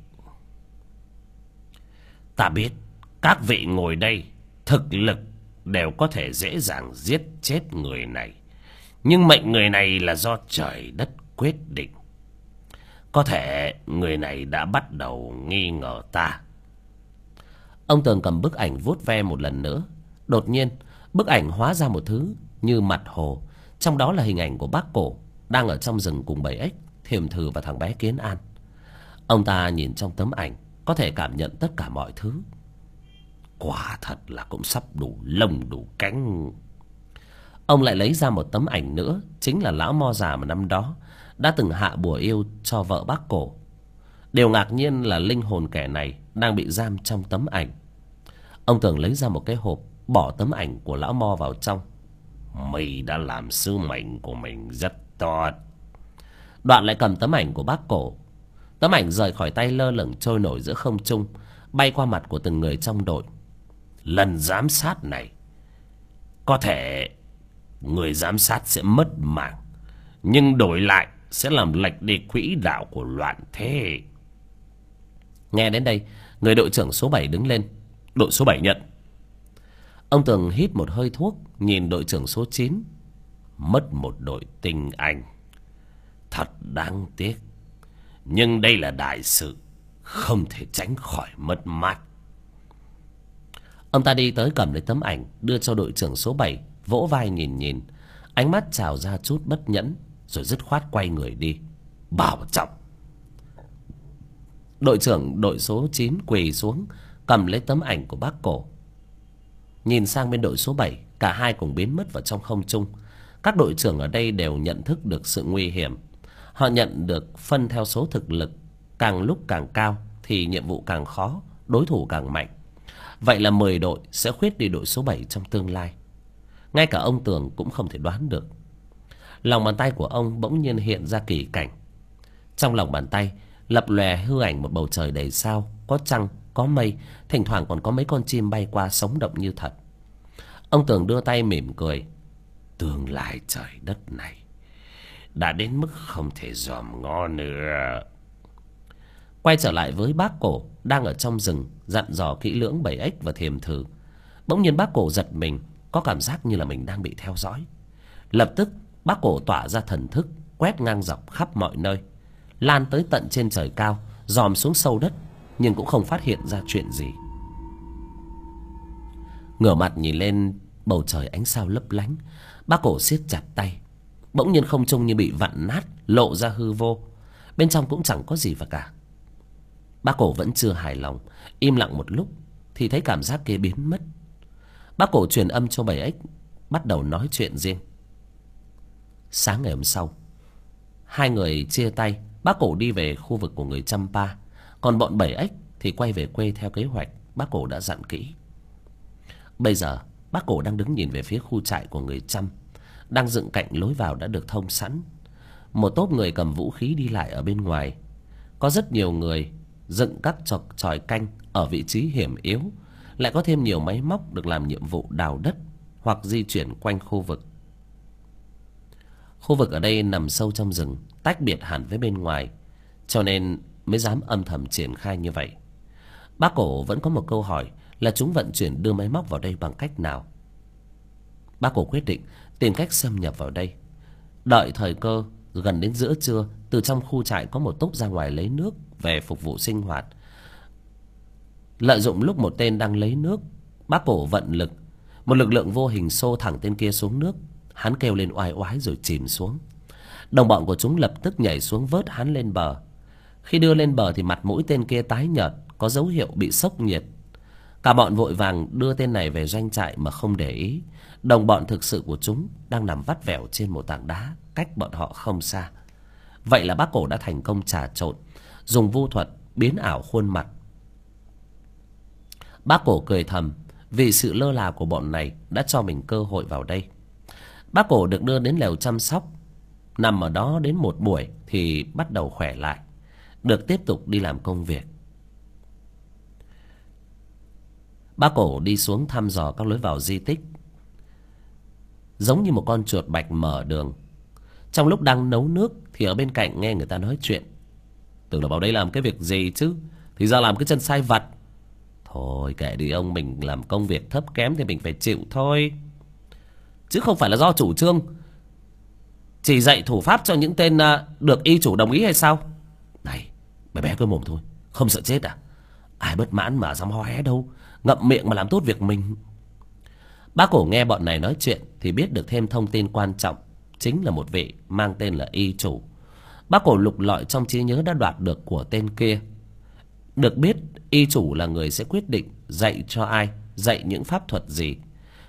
Ta biết các vị ngồi đây thực lực đều có thể dễ dàng giết chết người này, nhưng mệnh người này là do trời đất quyết định. Có thể người này đã bắt đầu nghi ngờ ta. Ông Tường cầm bức ảnh vuốt ve một lần nữa. Đột nhiên bức ảnh hóa ra một thứ như mặt hồ, trong đó là hình ảnh của bác Cổ đang ở trong rừng cùng bầy ếch, Thiềm Thử và thằng bé Kiến An. Ông ta nhìn trong tấm ảnh, có thể cảm nhận tất cả mọi thứ. Quả thật là cũng sắp đủ lông đủ cánh. Ông lại lấy ra một tấm ảnh nữa, chính là lão mo già mà năm đó đã từng hạ bùa yêu cho vợ bác Cổ. Điều ngạc nhiên là linh hồn kẻ này đang bị giam trong tấm ảnh. Ông Tường lấy ra một cái hộp, bỏ tấm ảnh của lão mo vào trong. Mày đã làm sứ mệnh của mình rất tốt. Đoạn lại cầm tấm ảnh của bác Cổ. Tấm ảnh rời khỏi tay lơ lửng trôi nổi giữa không trung, bay qua mặt của từng người trong đội. Lần giám sát này có thể người giám sát sẽ mất mạng, nhưng đổi lại sẽ làm lệch đi quỹ đạo của loạn thế. Nghe đến đây, người đội trưởng số 7 đứng lên. Đội số 7 nhận. Ông Tường hít một hơi thuốc, nhìn đội trưởng số 9. Mất một đội tinh anh, thật đáng tiếc. Nhưng đây là đại sự, không thể tránh khỏi mất mát. Ông ta đi tới cầm lấy tấm ảnh, đưa cho đội trưởng số 7, vỗ vai nhìn nhìn, ánh mắt trào ra chút bất nhẫn, rồi dứt khoát quay người đi. Bảo trọng. Đội trưởng đội số 9 quỳ xuống, cầm lấy tấm ảnh của bác Cổ. Nhìn sang bên đội số 7, cả hai cùng biến mất vào trong không trung. Các đội trưởng ở đây đều nhận thức được sự nguy hiểm. Họ nhận được phân theo số thực lực, càng lúc càng cao thì nhiệm vụ càng khó, đối thủ càng mạnh. Vậy là 10 đội sẽ khuyết đi đội số 7 trong tương lai. Ngay cả ông Tường cũng không thể đoán được. Lòng bàn tay của ông bỗng nhiên hiện ra kỳ cảnh. Trong lòng bàn tay lập lòe hư ảnh một bầu trời đầy sao, có trăng, có mây, thỉnh thoảng còn có mấy con chim bay qua sống động như thật. Ông Tường đưa tay mỉm cười. Tương lai trời đất này đã đến mức không thể dòm ngó nữa. Quay trở lại với bác Cổ đang ở trong rừng, dặn dò kỹ lưỡng bầy ếch và thiềm thử. Bỗng nhiên bác Cổ giật mình, có cảm giác như là mình đang bị theo dõi. Lập tức bác Cổ tỏa ra thần thức, quét ngang dọc khắp mọi nơi, lan tới tận trên trời cao, dòm xuống sâu đất, nhưng cũng không phát hiện ra chuyện gì. Ngửa mặt nhìn lên bầu trời ánh sao lấp lánh, bác Cổ siết chặt tay. Bỗng nhiên không trung như bị vặn nát, lộ ra hư vô. Bên trong cũng chẳng có gì và cả. Bác Cổ vẫn chưa hài lòng, im lặng một lúc thì thấy cảm giác kia biến mất. Bác Cổ truyền âm cho bầy ếch, bắt đầu nói chuyện riêng. Sáng ngày hôm sau, hai người chia tay. Bác Cổ đi về khu vực của người Champa, còn bọn bầy ếch thì quay về quê theo kế hoạch bác Cổ đã dặn kỹ. Bây giờ bác Cổ đang đứng nhìn về phía khu trại của người Chăm, đang dựng cạnh lối vào đã được thông sẵn. Một tốp người cầm vũ khí đi lại ở bên ngoài. Có rất nhiều người dựng các chòi canh ở vị trí hiểm yếu. Lại có thêm nhiều máy móc được làm nhiệm vụ đào đất hoặc di chuyển quanh khu vực. Khu vực ở đây nằm sâu trong rừng, tách biệt hẳn với bên ngoài, cho nên mới dám âm thầm triển khai như vậy. Bác Cổ vẫn có một câu hỏi là chúng vận chuyển đưa máy móc vào đây bằng cách nào. Bác Cổ quyết định tìm cách xâm nhập vào đây. Đợi thời cơ gần đến giữa trưa, từ trong khu trại có một tốp ra ngoài lấy nước về phục vụ sinh hoạt. Lợi dụng lúc một tên đang lấy nước, bác Cổ vận lực, một lực lượng vô hình xô thẳng tên kia xuống nước. Hắn kêu lên oai oái rồi chìm xuống. Đồng bọn của chúng lập tức nhảy xuống vớt hắn lên bờ. Khi đưa lên bờ thì mặt mũi tên kia tái nhợt, có dấu hiệu bị sốc nhiệt. Cả bọn vội vàng đưa tên này về doanh trại mà không để ý đồng bọn thực sự của chúng đang nằm vắt vẻo trên một tảng đá cách bọn họ không xa. Vậy là bác Cổ đã thành công trà trộn, dùng vu thuật biến ảo khuôn mặt. Bác Cổ cười thầm vì sự lơ là của bọn này đã cho mình cơ hội vào đây. Bác Cổ được đưa đến lều chăm sóc, nằm ở đó đến một buổi thì bắt đầu khỏe lại, được tiếp tục đi làm công việc. Bác Cổ đi xuống thăm dò các lối vào di tích, giống như một con chuột bạch mở đường. Trong lúc đang nấu nước thì ở bên cạnh nghe người ta nói chuyện. Tưởng là vào đây làm cái việc gì chứ, thì ra làm cái chân sai vặt. Thôi kệ đi ông, mình làm công việc thấp kém thì mình phải chịu thôi, chứ không phải là do chủ trương chỉ dạy thủ pháp cho những tên được y chủ đồng ý hay sao? Này, bé bé cái mồm thôi, không sợ chết à? Ai bất mãn mà dám ho hé đâu, ngậm miệng mà làm tốt việc mình. Bác Cổ nghe bọn này nói chuyện thì biết được thêm thông tin quan trọng, chính là một vị mang tên là y chủ. Bác Cổ lục lọi trong trí nhớ đã đoạt được của tên kia. Được biết y chủ là người sẽ quyết định dạy cho ai, dạy những pháp thuật gì.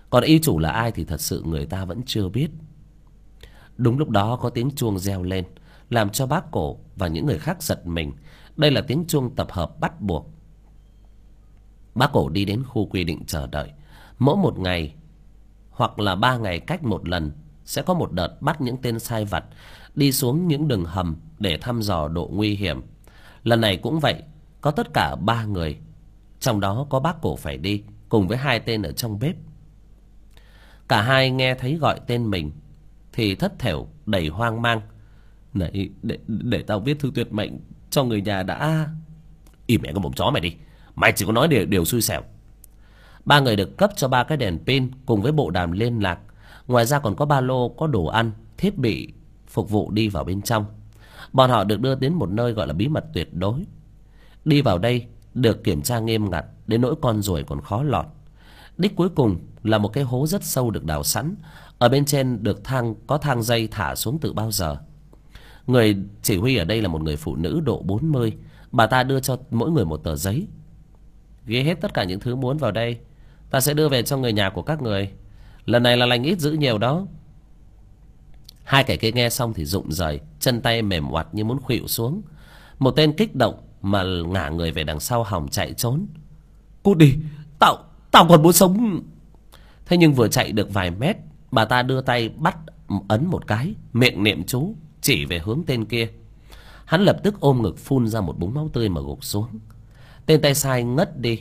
Còn y chủ là ai thì thật sự người ta vẫn chưa biết. Đúng lúc đó có tiếng chuông reo lên, làm cho bác Cổ và những người khác giật mình. Đây là tiếng chuông tập hợp bắt buộc. Bác Cổ đi đến khu quy định chờ đợi. Mỗi một ngày hoặc là 3 ngày cách một lần sẽ có một đợt bắt những tên sai vặt đi xuống những đường hầm để thăm dò độ nguy hiểm. Lần này cũng vậy, có tất cả 3 người, trong đó có bác Cổ phải đi cùng với 2 tên ở trong bếp. Cả hai nghe thấy gọi tên mình thì thất thểu đầy hoang mang. Này, để tao viết thư tuyệt mệnh cho người nhà đã. Im mẹ cái mồm chó mày đi, mày chỉ có nói điều xui xẻo. 3 người được cấp cho 3 cái đèn pin cùng với bộ đàm liên lạc. Ngoài ra còn có ba lô có đồ ăn, thiết bị phục vụ đi vào bên trong. Bọn họ được đưa đến một nơi gọi là bí mật tuyệt đối. Đi vào đây được kiểm tra nghiêm ngặt đến nỗi con ruồi còn khó lọt. Đích cuối cùng là một cái hố rất sâu được đào sẵn. Ở bên trên được có thang dây thả xuống từ bao giờ. Người chỉ huy ở đây là một người phụ nữ độ 40. Bà ta đưa cho mỗi người một tờ giấy. Ghi hết tất cả những thứ muốn vào đây, ta sẽ đưa về cho người nhà của các người. Lần này là lành ít dữ nhiều đó. 2 kẻ kia nghe xong thì rụng rời, chân tay mềm oặt như muốn khuỵu xuống. Một tên kích động mà ngả người về đằng sau hòng chạy trốn. Cút đi, tao còn muốn sống. Thế nhưng vừa chạy được vài mét, bà ta đưa tay bắt ấn một cái, miệng niệm chú chỉ về hướng tên kia. Hắn lập tức ôm ngực phun ra một búng máu tươi mà gục xuống. Tên tay sai ngất đi.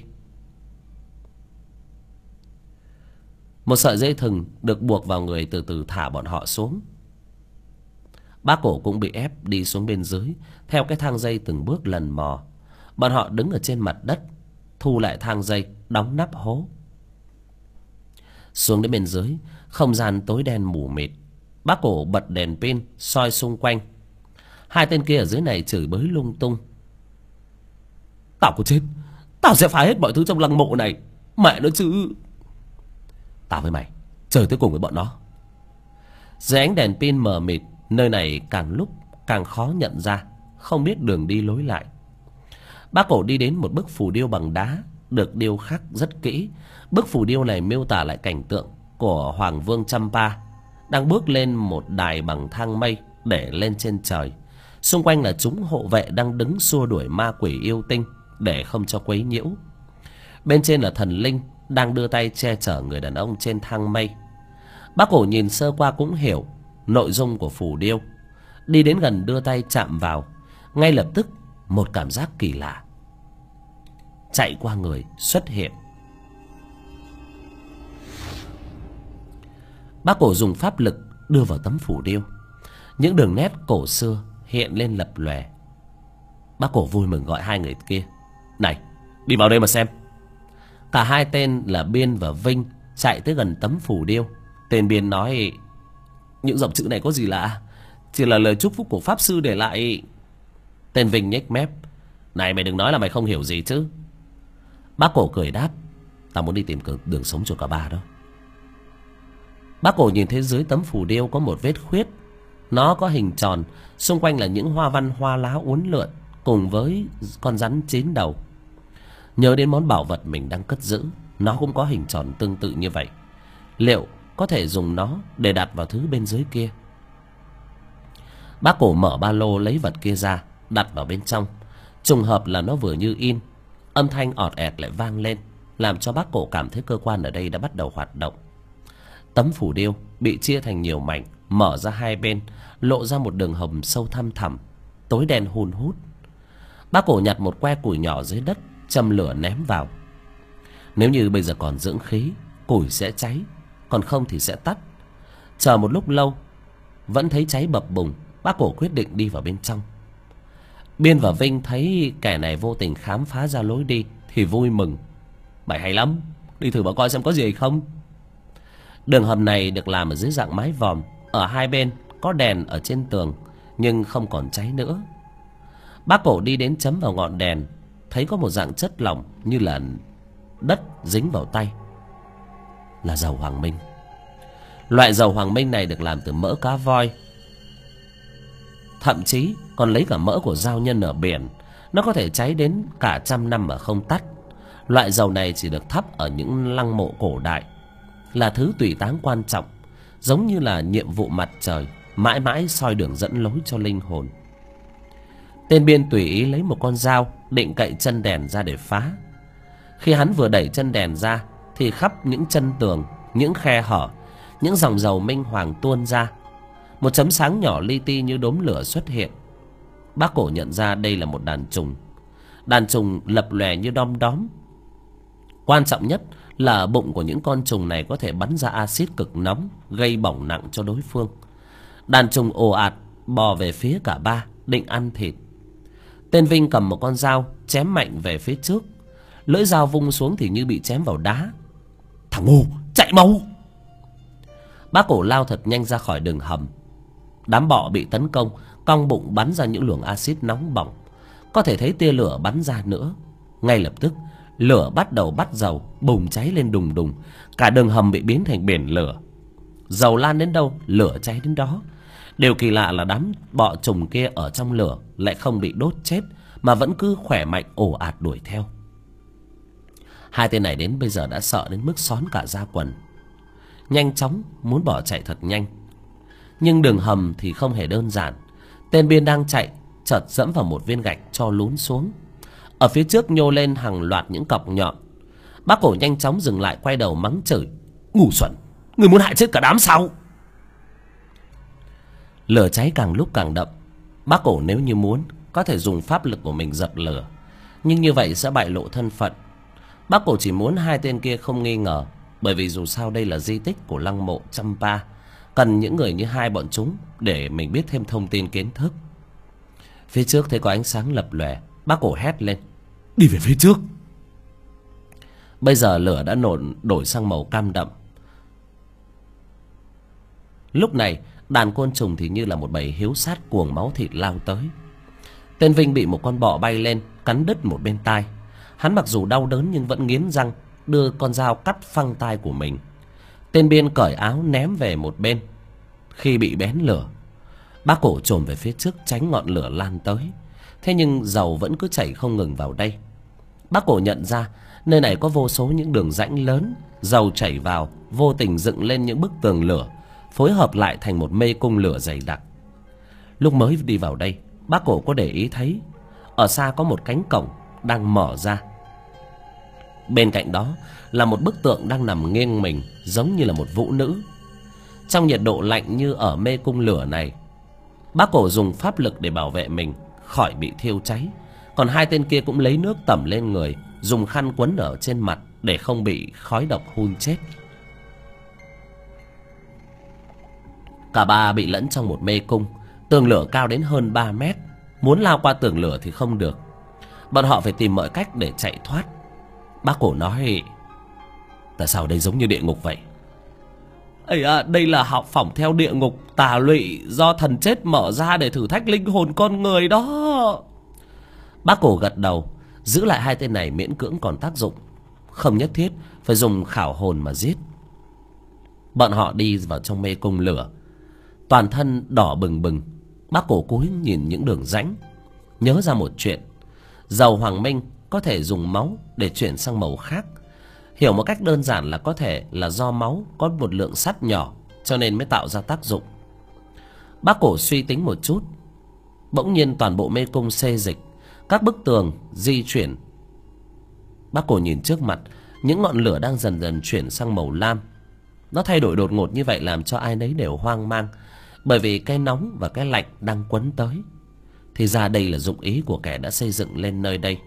Một sợi dây thừng được buộc vào người từ từ thả bọn họ xuống. Bác Cổ cũng bị ép đi xuống bên dưới theo cái thang dây từng bước lần mò. Bọn họ đứng ở trên mặt đất, thu lại thang dây, đóng nắp hố. Xuống đến bên dưới, không gian tối đen mù mịt. Bác Cổ bật đèn pin soi xung quanh. 2 tên kia ở dưới này chửi bới lung tung. Tao có chết, tao sẽ phá hết mọi thứ trong lăng mộ này, mẹ nó chứ. Tao với mày chơi tới cùng với bọn nó. Dưới ánh đèn pin mờ mịt, nơi này càng lúc càng khó nhận ra, không biết đường đi lối lại. Bác Cổ đi đến một bức phù điêu bằng đá được điêu khắc rất kỹ. Bức phù điêu này miêu tả lại cảnh tượng của Hoàng Vương Champa đang bước lên một đài bằng thang mây để lên trên trời. Xung quanh là chúng hộ vệ đang đứng xua đuổi ma quỷ yêu tinh để không cho quấy nhiễu. Bên trên là thần linh đang đưa tay che chở người đàn ông trên thang mây. Bác Cổ nhìn sơ qua cũng hiểu nội dung của phù điêu. Đi đến gần đưa tay chạm vào, ngay lập tức một cảm giác kỳ lạ chạy qua người xuất hiện. Bác Cổ dùng pháp lực đưa vào tấm phù điêu. Những đường nét cổ xưa hiện lên lập lòe. Bác Cổ vui mừng gọi 2 người kia. Này, đi vào đây mà xem. Cả 2 tên là Biên và Vinh chạy tới gần tấm phù điêu. Tên Biên nói: những dòng chữ này có gì lạ, chỉ là lời chúc phúc của pháp sư để lại. Tên Vinh nhếch mép: này, mày đừng nói là mày không hiểu gì chứ. Bác Cổ cười đáp: tao muốn đi tìm đường sống cho cả ba đó. Bác Cổ nhìn thấy dưới tấm phù điêu có một vết khuyết. Nó có hình tròn, xung quanh là những hoa văn hoa lá uốn lượn cùng với con rắn 9 đầu. Nhớ đến món bảo vật mình đang cất giữ, nó cũng có hình tròn tương tự như vậy. Liệu có thể dùng nó để đặt vào thứ bên dưới kia? Bác Cổ mở ba lô lấy vật kia ra, đặt vào bên trong. Trùng hợp là nó vừa như in. Âm thanh ọt ẹt lại vang lên, làm cho bác Cổ cảm thấy cơ quan ở đây đã bắt đầu hoạt động. Tấm phù điêu bị chia thành nhiều mảnh, mở ra 2 bên, lộ ra một đường hầm sâu thăm thẳm, tối đen hun hút. Bác Cổ nhặt một que củi nhỏ dưới đất, châm lửa ném vào. Nếu như bây giờ còn dưỡng khí, củi sẽ cháy, còn không thì sẽ tắt. Chờ một lúc lâu vẫn thấy cháy bập bùng, bác Cổ quyết định đi vào bên trong. Biên và Vinh thấy kẻ này vô tình khám phá ra lối đi thì vui mừng. Mày hay lắm, đi thử mà coi xem có gì hay không. Đường hầm này được làm ở dưới dạng mái vòm. Ở 2 bên có đèn ở trên tường, nhưng không còn cháy nữa. Bác Cổ đi đến chấm vào ngọn đèn, thấy có một dạng chất lỏng như là đất dính vào tay. Là dầu hoàng minh. Loại dầu hoàng minh này được làm từ mỡ cá voi, thậm chí còn lấy cả mỡ của giao nhân ở biển. Nó có thể cháy đến cả 100 năm mà không tắt. Loại dầu này chỉ được thắp ở những lăng mộ cổ đại. là thứ tùy táng quan trọng, giống như là nhiệm vụ mặt trời, mãi mãi soi đường dẫn lối cho linh hồn. Tên Biên tùy ý lấy một con dao định cậy chân đèn ra để phá. Khi hắn vừa đẩy chân đèn ra thì khắp những chân tường, những khe hở, những dòng dầu minh hoàng tuôn ra. Một chấm sáng nhỏ li ti như đốm lửa xuất hiện. Bác Cổ nhận ra đây là một đàn trùng. Đàn trùng lập lòe như đom đóm. Quan trọng nhất là bụng của những con trùng này có thể bắn ra axit cực nóng, gây bỏng nặng cho đối phương. Đàn trùng ồ ạt bò về phía cả ba, định ăn thịt. Tên Vinh cầm một con dao chém mạnh về phía trước. Lưỡi dao vung xuống thì như bị chém vào đá. Thằng ngu, chạy mau! Bác Cổ lao thật nhanh ra khỏi đường hầm. Đám bọ bị tấn công, cong bụng bắn ra những luồng axit nóng bỏng. Có thể thấy tia lửa bắn ra nữa. Ngay lập tức lửa bắt đầu bắt dầu, bùng cháy lên đùng đùng. Cả đường hầm bị biến thành biển lửa. Dầu lan đến đâu, lửa cháy đến đó. Điều kỳ lạ là đám bọ trùng kia ở trong lửa lại không bị đốt chết, mà vẫn cứ khỏe mạnh ồ ạt đuổi theo. Hai tên này đến bây giờ đã sợ đến mức xón cả da quần, nhanh chóng muốn bỏ chạy thật nhanh. Nhưng đường hầm thì không hề đơn giản. Tên Biên đang chạy, chợt dẫm vào một viên gạch cho lún xuống. Ở phía trước nhô lên hàng loạt những cọc nhọn. Bác Cổ nhanh chóng dừng lại, quay đầu mắng chửi: Ngu xuẩn, người muốn hại chết cả đám sao? Lửa cháy càng lúc càng đậm. Bác Cổ nếu như muốn có thể dùng pháp lực của mình dập lửa, nhưng như vậy sẽ bại lộ thân phận. Bác Cổ chỉ muốn hai tên kia không nghi ngờ, bởi vì dù sao đây là di tích của lăng mộ Champa, cần những người như hai bọn chúng để mình biết thêm thông tin kiến thức. Phía trước thấy có ánh sáng lập lòe, bác Cổ hét lên: Đi về phía trước! Bây giờ lửa đã đổi sang màu cam đậm. Lúc này đàn côn trùng thì như là một bầy hiếu sát cuồng máu thịt lao tới. Tên Vinh bị một con bọ bay lên cắn đứt một bên tai. Hắn mặc dù đau đớn nhưng vẫn nghiến răng đưa con dao cắt phăng tai của mình. Tên Biên cởi áo ném về một bên. Khi bị bén lửa, bác Cổ chồm về phía trước tránh ngọn lửa lan tới. Thế nhưng dầu vẫn cứ chảy không ngừng vào đây. Bác Cổ nhận ra nơi này có vô số những đường rãnh lớn. Dầu chảy vào vô tình dựng lên những bức tường lửa, phối hợp lại thành một mê cung lửa dày đặc. Lúc mới đi vào đây, bác Cổ có để ý thấy ở xa có một cánh cổng đang mở ra. Bên cạnh đó là một bức tượng đang nằm nghiêng mình, giống như là một vũ nữ. Trong nhiệt độ lạnh như ở mê cung lửa này, bác Cổ dùng pháp lực để bảo vệ mình khỏi bị thiêu cháy. Còn hai tên kia cũng lấy nước tẩm lên người, dùng khăn quấn ở trên mặt để không bị khói độc hun chết. Cả ba bị lẫn trong một mê cung. Tường lửa cao đến hơn 3 mét. Muốn lao qua tường lửa thì không được. Bọn họ phải tìm mọi cách để chạy thoát. Bác Cổ nói: Tại sao đây giống như địa ngục vậy? Ấy à, đây là học phỏng theo địa ngục tà lụy do thần chết mở ra để thử thách linh hồn con người đó. Bác Cổ gật đầu. Giữ lại hai tên này miễn cưỡng còn tác dụng, không nhất thiết phải dùng khảo hồn mà giết. Bọn họ đi vào trong mê cung lửa, toàn thân đỏ bừng bừng. Bác Cổ cúi nhìn những đường rãnh, nhớ ra một chuyện: dầu hoàng minh có thể dùng máu để chuyển sang màu khác. Hiểu một cách đơn giản là có thể là do máu có một lượng sắt nhỏ, cho nên mới tạo ra tác dụng. Bác Cổ suy tính một chút. Bỗng nhiên toàn bộ mê cung xê dịch, các bức tường di chuyển. Bác Cổ nhìn trước mặt, những ngọn lửa đang dần dần chuyển sang màu lam. Nó thay đổi đột ngột như vậy làm cho ai nấy đều hoang mang, bởi vì cái nóng và cái lạnh đang quấn tới. Thì ra đây là dụng ý của kẻ đã xây dựng lên nơi đây.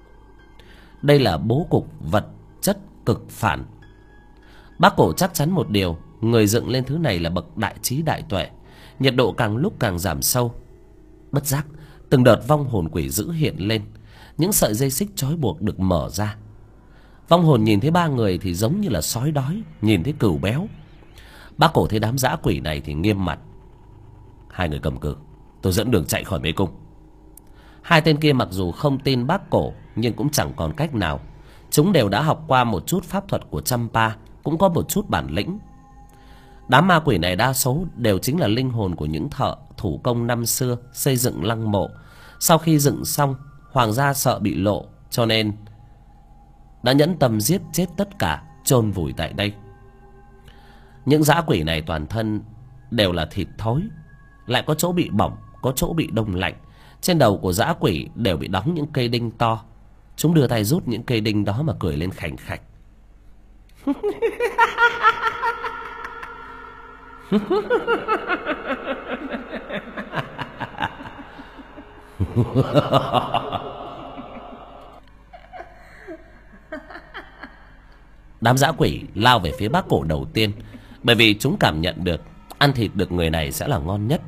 Đây là bố cục vật chất cực phản. Bác Cổ chắc chắn một điều: người dựng lên thứ này là bậc đại trí đại tuệ. Nhiệt độ càng lúc càng giảm sâu. Bất giác từng đợt vong hồn quỷ dữ hiện lên. Những sợi dây xích trói buộc được mở ra. Vong hồn nhìn thấy ba người thì giống như là sói đói nhìn thấy cừu béo. Bác Cổ thấy đám dã quỷ này thì nghiêm mặt: Hai người cầm cự, tôi dẫn đường chạy khỏi mê cung. Hai tên kia mặc dù không tin bác Cổ, nhưng cũng chẳng còn cách nào. Chúng đều đã học qua một chút pháp thuật của Champa, cũng có một chút bản lĩnh. Đám ma quỷ này đa số đều chính là linh hồn của những thợ thủ công năm xưa xây dựng lăng mộ. Sau khi dựng xong, hoàng gia sợ bị lộ, cho nên đã nhẫn tâm giết chết tất cả, chôn vùi tại đây. Những dã quỷ này toàn thân đều là thịt thối, lại có chỗ bị bỏng, có chỗ bị đông lạnh. Trên đầu của dã quỷ đều bị đóng những cây đinh to. Chúng đưa tay rút những cây đinh đó mà cười lên khành khạch. Đám dã quỷ lao về phía bác cổ đầu tiên, bởi vì chúng cảm nhận được ăn thịt được người này sẽ là ngon nhất.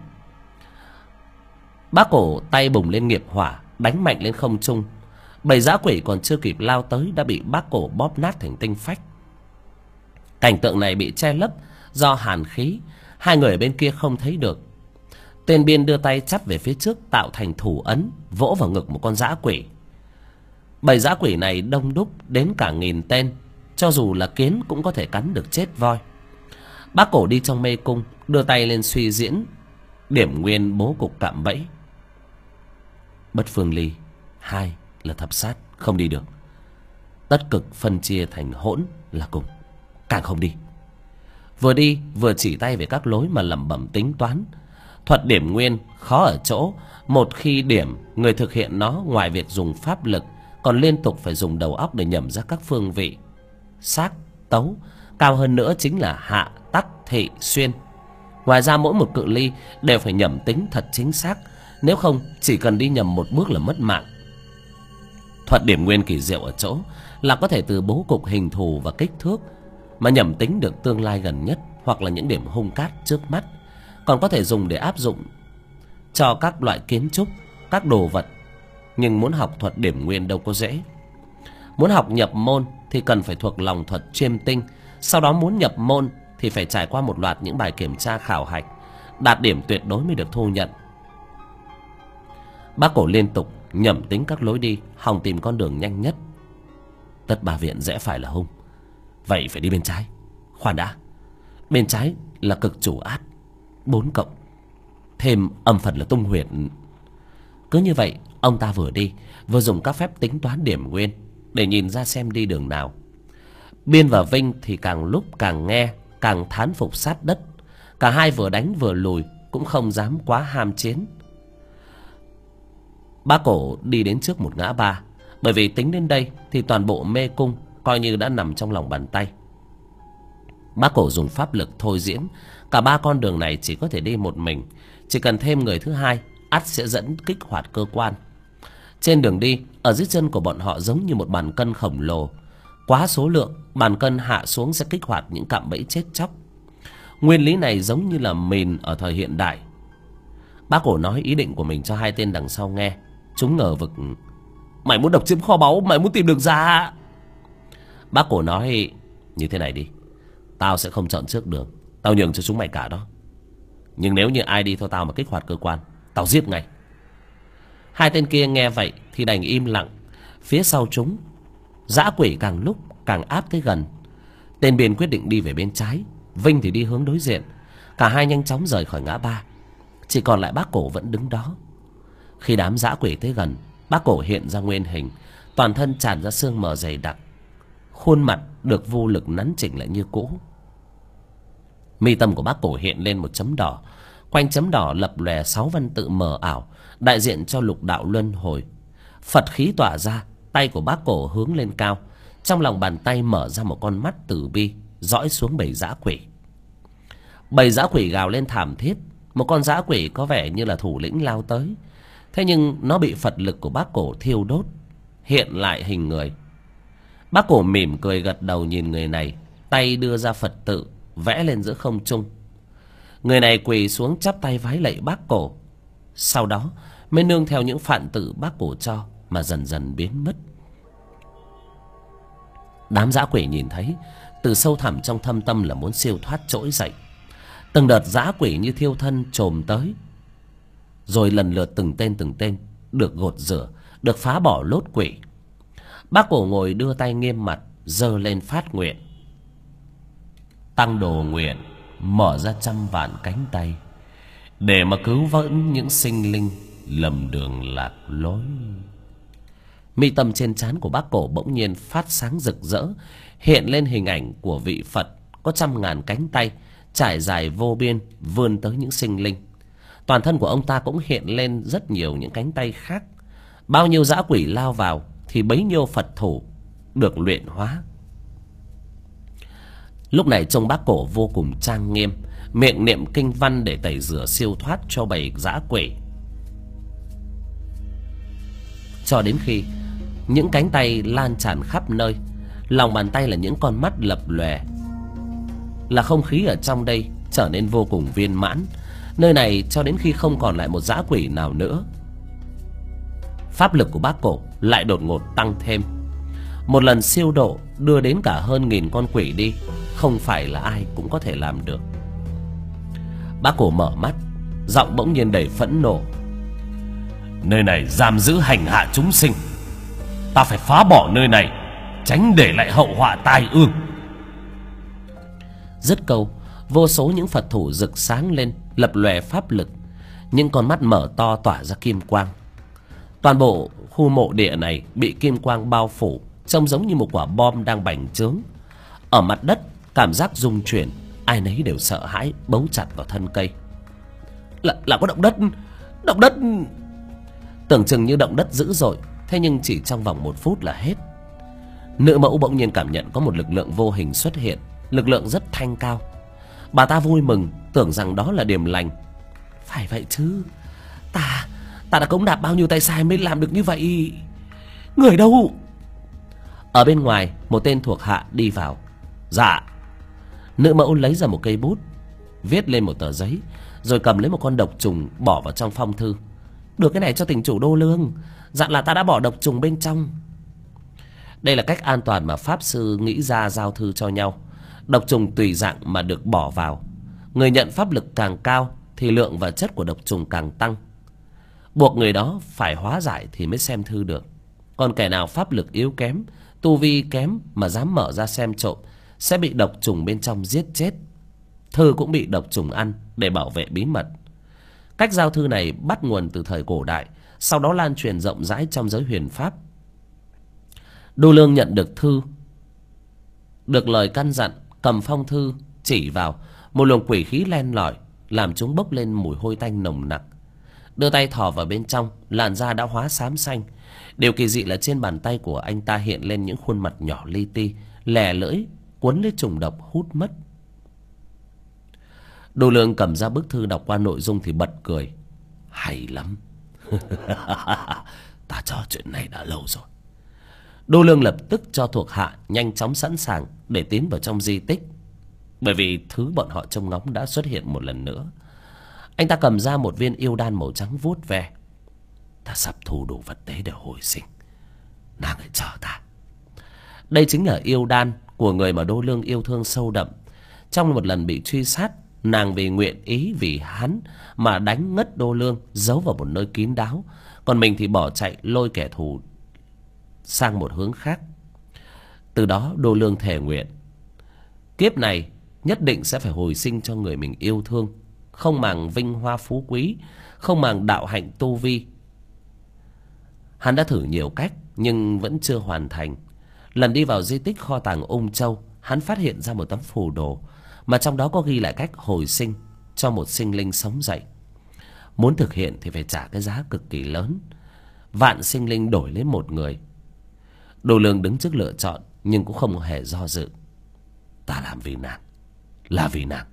Bác cổ tay bùng lên nghiệp hỏa, đánh mạnh lên không trung. Bầy dã quỷ còn chưa kịp lao tới đã bị bác cổ bóp nát thành tinh phách. Cảnh tượng này bị che lấp do hàn khí, hai người ở bên kia không thấy được. Tên biên đưa tay chắp về phía trước tạo thành thủ ấn, vỗ vào ngực một con dã quỷ. Bầy dã quỷ này đông đúc đến cả 1000 tên, cho dù là kiến cũng có thể cắn được chết voi. Bác cổ đi trong mê cung, đưa tay lên suy diễn điểm nguyên bố cục cạm bẫy. Bất phương ly, 2 là thập sát, không đi được. Tất cực phân chia thành hỗn là cùng, càng không đi. Vừa đi vừa chỉ tay về các lối mà lẩm bẩm tính toán. Thuật điểm nguyên khó ở chỗ, một khi điểm, người thực hiện nó ngoài việc dùng pháp lực còn liên tục phải dùng đầu óc để nhẩm ra các phương vị xác, tấu, cao hơn nữa chính là hạ, tắc, thị, xuyên. Ngoài ra mỗi một cự ly đều phải nhẩm tính thật chính xác, nếu không chỉ cần đi nhầm một bước là mất mạng. Thuật điểm nguyên kỳ diệu ở chỗ là có thể từ bố cục hình thù và kích thước mà nhẩm tính được tương lai gần nhất hoặc là những điểm hung cát trước mắt, còn có thể dùng để áp dụng cho các loại kiến trúc, các đồ vật. Nhưng muốn học thuật điểm nguyên đâu có dễ. Muốn học nhập môn thì cần phải thuộc lòng thuật chiêm tinh. Sau đó muốn nhập môn thì phải trải qua một loạt những bài kiểm tra khảo hạch, đạt điểm tuyệt đối mới được thu nhận. Bác cổ liên tục nhẩm tính các lối đi, hòng tìm con đường nhanh nhất. Tất Ba Viện rẽ phải là hung, vậy phải đi bên trái. Khoan đã, bên trái là cực chủ át 4 cộng, thêm âm phần là tung huyệt. Cứ như vậy ông ta vừa đi vừa dùng các phép tính toán điểm nguyên để nhìn ra xem đi đường nào. Biên và Vinh thì càng lúc càng nghe càng thán phục sát đất. Cả hai vừa đánh vừa lùi, cũng không dám quá ham chiến. Bác cổ đi đến trước một ngã ba, bởi vì tính đến đây thì toàn bộ mê cung coi như đã nằm trong lòng bàn tay. Bác cổ dùng pháp lực thôi diễn, cả 3 con đường này chỉ có thể đi một mình. Chỉ cần thêm người thứ hai, ắt sẽ dẫn kích hoạt cơ quan. Trên đường đi, ở dưới chân của bọn họ giống như một bàn cân khổng lồ. Quá số lượng, bàn cân hạ xuống sẽ kích hoạt những cạm bẫy chết chóc. Nguyên lý này giống như là mìn ở thời hiện đại. Bác cổ nói ý định của mình cho 2 tên đằng sau nghe. Chúng ngờ vực. Mày muốn độc chiếm kho báu, mày muốn tìm được ra. Bác cổ nói như thế này đi, tao sẽ không chọn trước đường, tao nhường cho chúng mày cả đó. Nhưng nếu như ai đi theo tao mà kích hoạt cơ quan, tao giết ngay. 2 tên kia nghe vậy thì đành im lặng. Phía sau chúng, dã quỷ càng lúc càng áp tới gần. Tên biên quyết định đi về bên trái, Vinh thì đi hướng đối diện. Cả hai nhanh chóng rời khỏi ngã ba. Chỉ còn lại bác cổ vẫn đứng đó. Khi đám dã quỷ tới gần, bác cổ hiện ra nguyên hình, toàn thân tràn ra sương mờ dày đặc. Khuôn mặt được vô lực nắn chỉnh lại như cũ. Mi tâm của bác cổ hiện lên một chấm đỏ. Quanh chấm đỏ lập lòe 6 văn tự mờ ảo, đại diện cho lục đạo luân hồi. Phật khí tỏa ra, tay của bác cổ hướng lên cao. Trong lòng bàn tay mở ra một con mắt từ bi, dõi xuống bầy dã quỷ. Bầy dã quỷ gào lên thảm thiết. Một con dã quỷ có vẻ như là thủ lĩnh lao tới. Thế nhưng nó bị Phật lực của bác cổ thiêu đốt, hiện lại hình người. Bác cổ mỉm cười gật đầu nhìn người này, tay đưa ra Phật tự, vẽ lên giữa không trung. Người này quỳ xuống chắp tay vái lạy bác cổ. Sau đó mới nương theo những phạn tự bác cổ cho mà dần dần biến mất. Đám dã quỷ nhìn thấy, từ sâu thẳm trong thâm tâm là muốn siêu thoát trỗi dậy. Từng đợt dã quỷ như thiêu thân chồm tới, rồi lần lượt từng tên được gột rửa, được phá bỏ lốt quỷ. Bác cổ ngồi đưa tay nghiêm mặt, giơ lên phát nguyện. Tăng đồ nguyện mở ra 100 vạn cánh tay, để mà cứu vãn những sinh linh lầm đường lạc lối. Mi tâm trên trán của bác cổ bỗng nhiên phát sáng rực rỡ, hiện lên hình ảnh của vị Phật có trăm ngàn cánh tay trải dài vô biên vươn tới những sinh linh. Toàn thân của ông ta cũng hiện lên rất nhiều những cánh tay khác. Bao nhiêu dã quỷ lao vào thì bấy nhiêu Phật thủ được luyện hóa. Lúc này trông Bác Cổ vô cùng trang nghiêm, miệng niệm kinh văn để tẩy rửa siêu thoát cho bầy dã quỷ. Cho đến khi những cánh tay lan tràn khắp nơi, lòng bàn tay là những con mắt lập lòe, là không khí ở trong đây trở nên vô cùng viên mãn. Nơi này cho đến khi không còn lại một dã quỷ nào nữa. Pháp lực của Bác Cổ lại đột ngột tăng thêm. Một lần siêu độ đưa đến cả hơn 1000 con quỷ đi, không phải là ai cũng có thể làm được. Bác Cổ mở mắt, giọng bỗng nhiên đầy phẫn nộ. Nơi này giam giữ hành hạ chúng sinh, ta phải phá bỏ nơi này, tránh để lại hậu họa tai ương. Dứt câu, vô số những Phật thủ rực sáng lên, lập lòe pháp lực. Những con mắt mở to tỏa ra kim quang. Toàn bộ khu mộ địa này bị kim quang bao phủ, trông giống như một quả bom đang bành trướng. Ở mặt đất cảm giác rung chuyển, ai nấy đều sợ hãi bấu chặt vào thân cây. Là có động đất. Động đất. Tưởng chừng như động đất dữ dội, thế nhưng chỉ trong vòng 1 phút là hết. Nữ mẫu bỗng nhiên cảm nhận có một lực lượng vô hình xuất hiện, lực lượng rất thanh cao. Bà ta vui mừng, tưởng rằng đó là điềm lành. Phải vậy chứ, ta đã cống đạp bao nhiêu tay sai mới làm được như vậy. Người đâu? Ở bên ngoài, một tên thuộc hạ đi vào. Dạ. Nữ mẫu lấy ra một cây bút, viết lên một tờ giấy, rồi cầm lấy một con độc trùng bỏ vào trong phong thư. Đưa cái này cho tỉnh chủ Đô Lương, dặn là ta đã bỏ độc trùng bên trong. Đây là cách an toàn mà pháp sư nghĩ ra giao thư cho nhau. Độc trùng tùy dạng mà được bỏ vào. Người nhận pháp lực càng cao thì lượng và chất của độc trùng càng tăng. Buộc người đó phải hóa giải thì mới xem thư được. Còn kẻ nào pháp lực yếu kém, tu vi kém mà dám mở ra xem trộm sẽ bị độc trùng bên trong giết chết. Thư cũng bị độc trùng ăn để bảo vệ bí mật. Cách giao thư này bắt nguồn từ thời cổ đại, sau đó lan truyền rộng rãi trong giới huyền pháp. Đô Lương nhận được thư, được lời căn dặn, cầm phong thư chỉ vào, một luồng quỷ khí len lỏi làm chúng bốc lên mùi hôi tanh nồng nặc. Đưa tay thò vào bên trong, làn da đã hóa xám xanh. Điều kỳ dị là trên bàn tay của anh ta hiện lên những khuôn mặt nhỏ li ti, lè lưỡi cuốn lấy trùng độc hút mất. Đô Lương cầm ra bức thư đọc qua nội dung thì bật cười. Hay lắm. Ta chờ chuyện này đã lâu rồi. Đô Lương lập tức cho thuộc hạ nhanh chóng sẵn sàng để tiến vào trong di tích, bởi vì thứ bọn họ trông ngóng đã xuất hiện một lần nữa. Anh ta cầm ra một viên yêu đan màu trắng vuốt ve. Ta sắp thu đủ vật tế để hồi sinh, nàng hãy chờ ta. Đây chính là yêu đan của người mà Đô Lương yêu thương sâu đậm. Trong một lần bị truy sát, nàng vì nguyện ý vì hắn mà đánh ngất Đô Lương, giấu vào một nơi kín đáo. Còn mình thì bỏ chạy lôi kẻ thù sang một hướng khác. Từ đó Đô Lương thề nguyện kiếp này nhất định sẽ phải hồi sinh cho người mình yêu thương, không màng vinh hoa phú quý, không màng đạo hạnh tu vi. Hắn đã thử nhiều cách nhưng vẫn chưa hoàn thành. Lần đi vào di tích kho tàng Ung Châu, hắn phát hiện ra một tấm phù đồ mà trong đó có ghi lại cách hồi sinh cho một sinh linh sống dậy. Muốn thực hiện thì phải trả cái giá cực kỳ lớn, vạn sinh linh đổi lấy một người. Đô Lương đứng trước lựa chọn nhưng cũng không hề do dự. Ta làm vì nàng, là vì nàng.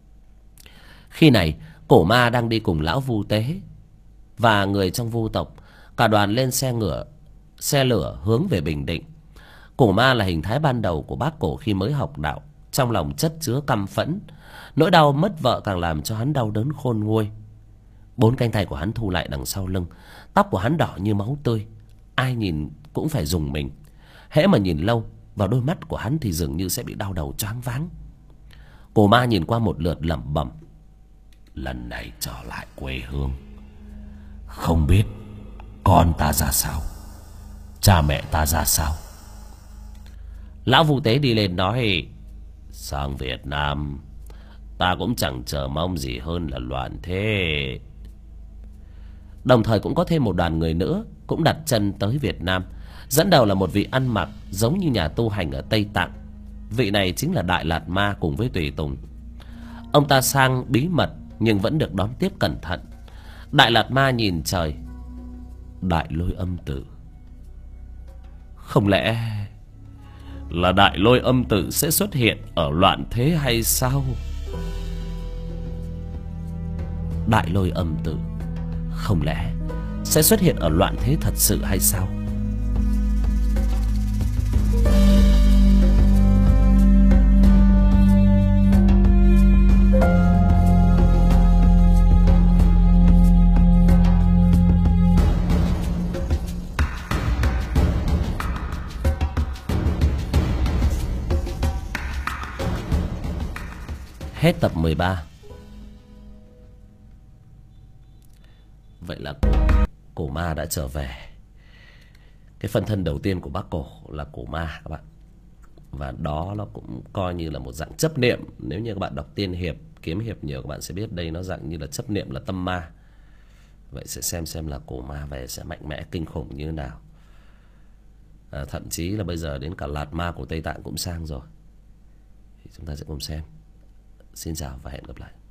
Khi này cổ ma đang đi cùng lão Vu Tế và người trong Vu tộc. Cả đoàn lên xe lửa hướng về Bình Định. Cổ ma là hình thái ban đầu của Bác Cổ khi mới học đạo, trong lòng chất chứa căm phẫn. Nỗi đau mất vợ càng làm cho hắn đau đớn khôn nguôi. 4 cánh tay của hắn thu lại đằng sau lưng, tóc của hắn đỏ như máu tươi, ai nhìn cũng phải rùng mình. Hễ mà nhìn lâu vào đôi mắt của hắn thì dường như sẽ bị đau đầu choáng váng. Cổ ma nhìn qua một lượt lẩm bẩm: lần này trở lại quê hương, không biết con ta ra sao, cha mẹ ta ra sao. Lão Vu Tế đi lên nói: sang Việt Nam ta cũng chẳng chờ mong gì hơn là loạn thế. Đồng thời cũng có thêm một đoàn người nữa cũng đặt chân tới Việt Nam. Dẫn đầu là một vị ăn mặc giống như nhà tu hành ở Tây Tạng. vị này chính là Đại Lạt Ma cùng với tùy tùng. Ông ta sang bí mật nhưng vẫn được đón tiếp cẩn thận. Đại Lạt Ma nhìn trời. Đại Lôi Âm Tử, không lẽ là Đại Lôi Âm Tử sẽ xuất hiện ở loạn thế hay sao? Đại Lôi Âm Tử không lẽ sẽ xuất hiện ở loạn thế thật sự hay sao? Hết tập 13. Vậy là cổ ma đã trở về. Cái phân thân đầu tiên của bác cổ là cổ ma các bạn. Và đó nó cũng coi như là một dạng chấp niệm. Nếu như các bạn đọc tiên hiệp, kiếm hiệp nhiều, các bạn sẽ biết đây nó dạng như là chấp niệm, là tâm ma. Vậy sẽ xem là cổ ma về sẽ mạnh mẽ kinh khủng như thế nào. Thậm chí là bây giờ đến cả Lạt Ma của Tây Tạng cũng sang rồi. Thì chúng ta sẽ cùng xem. Xin chào và hẹn gặp lại.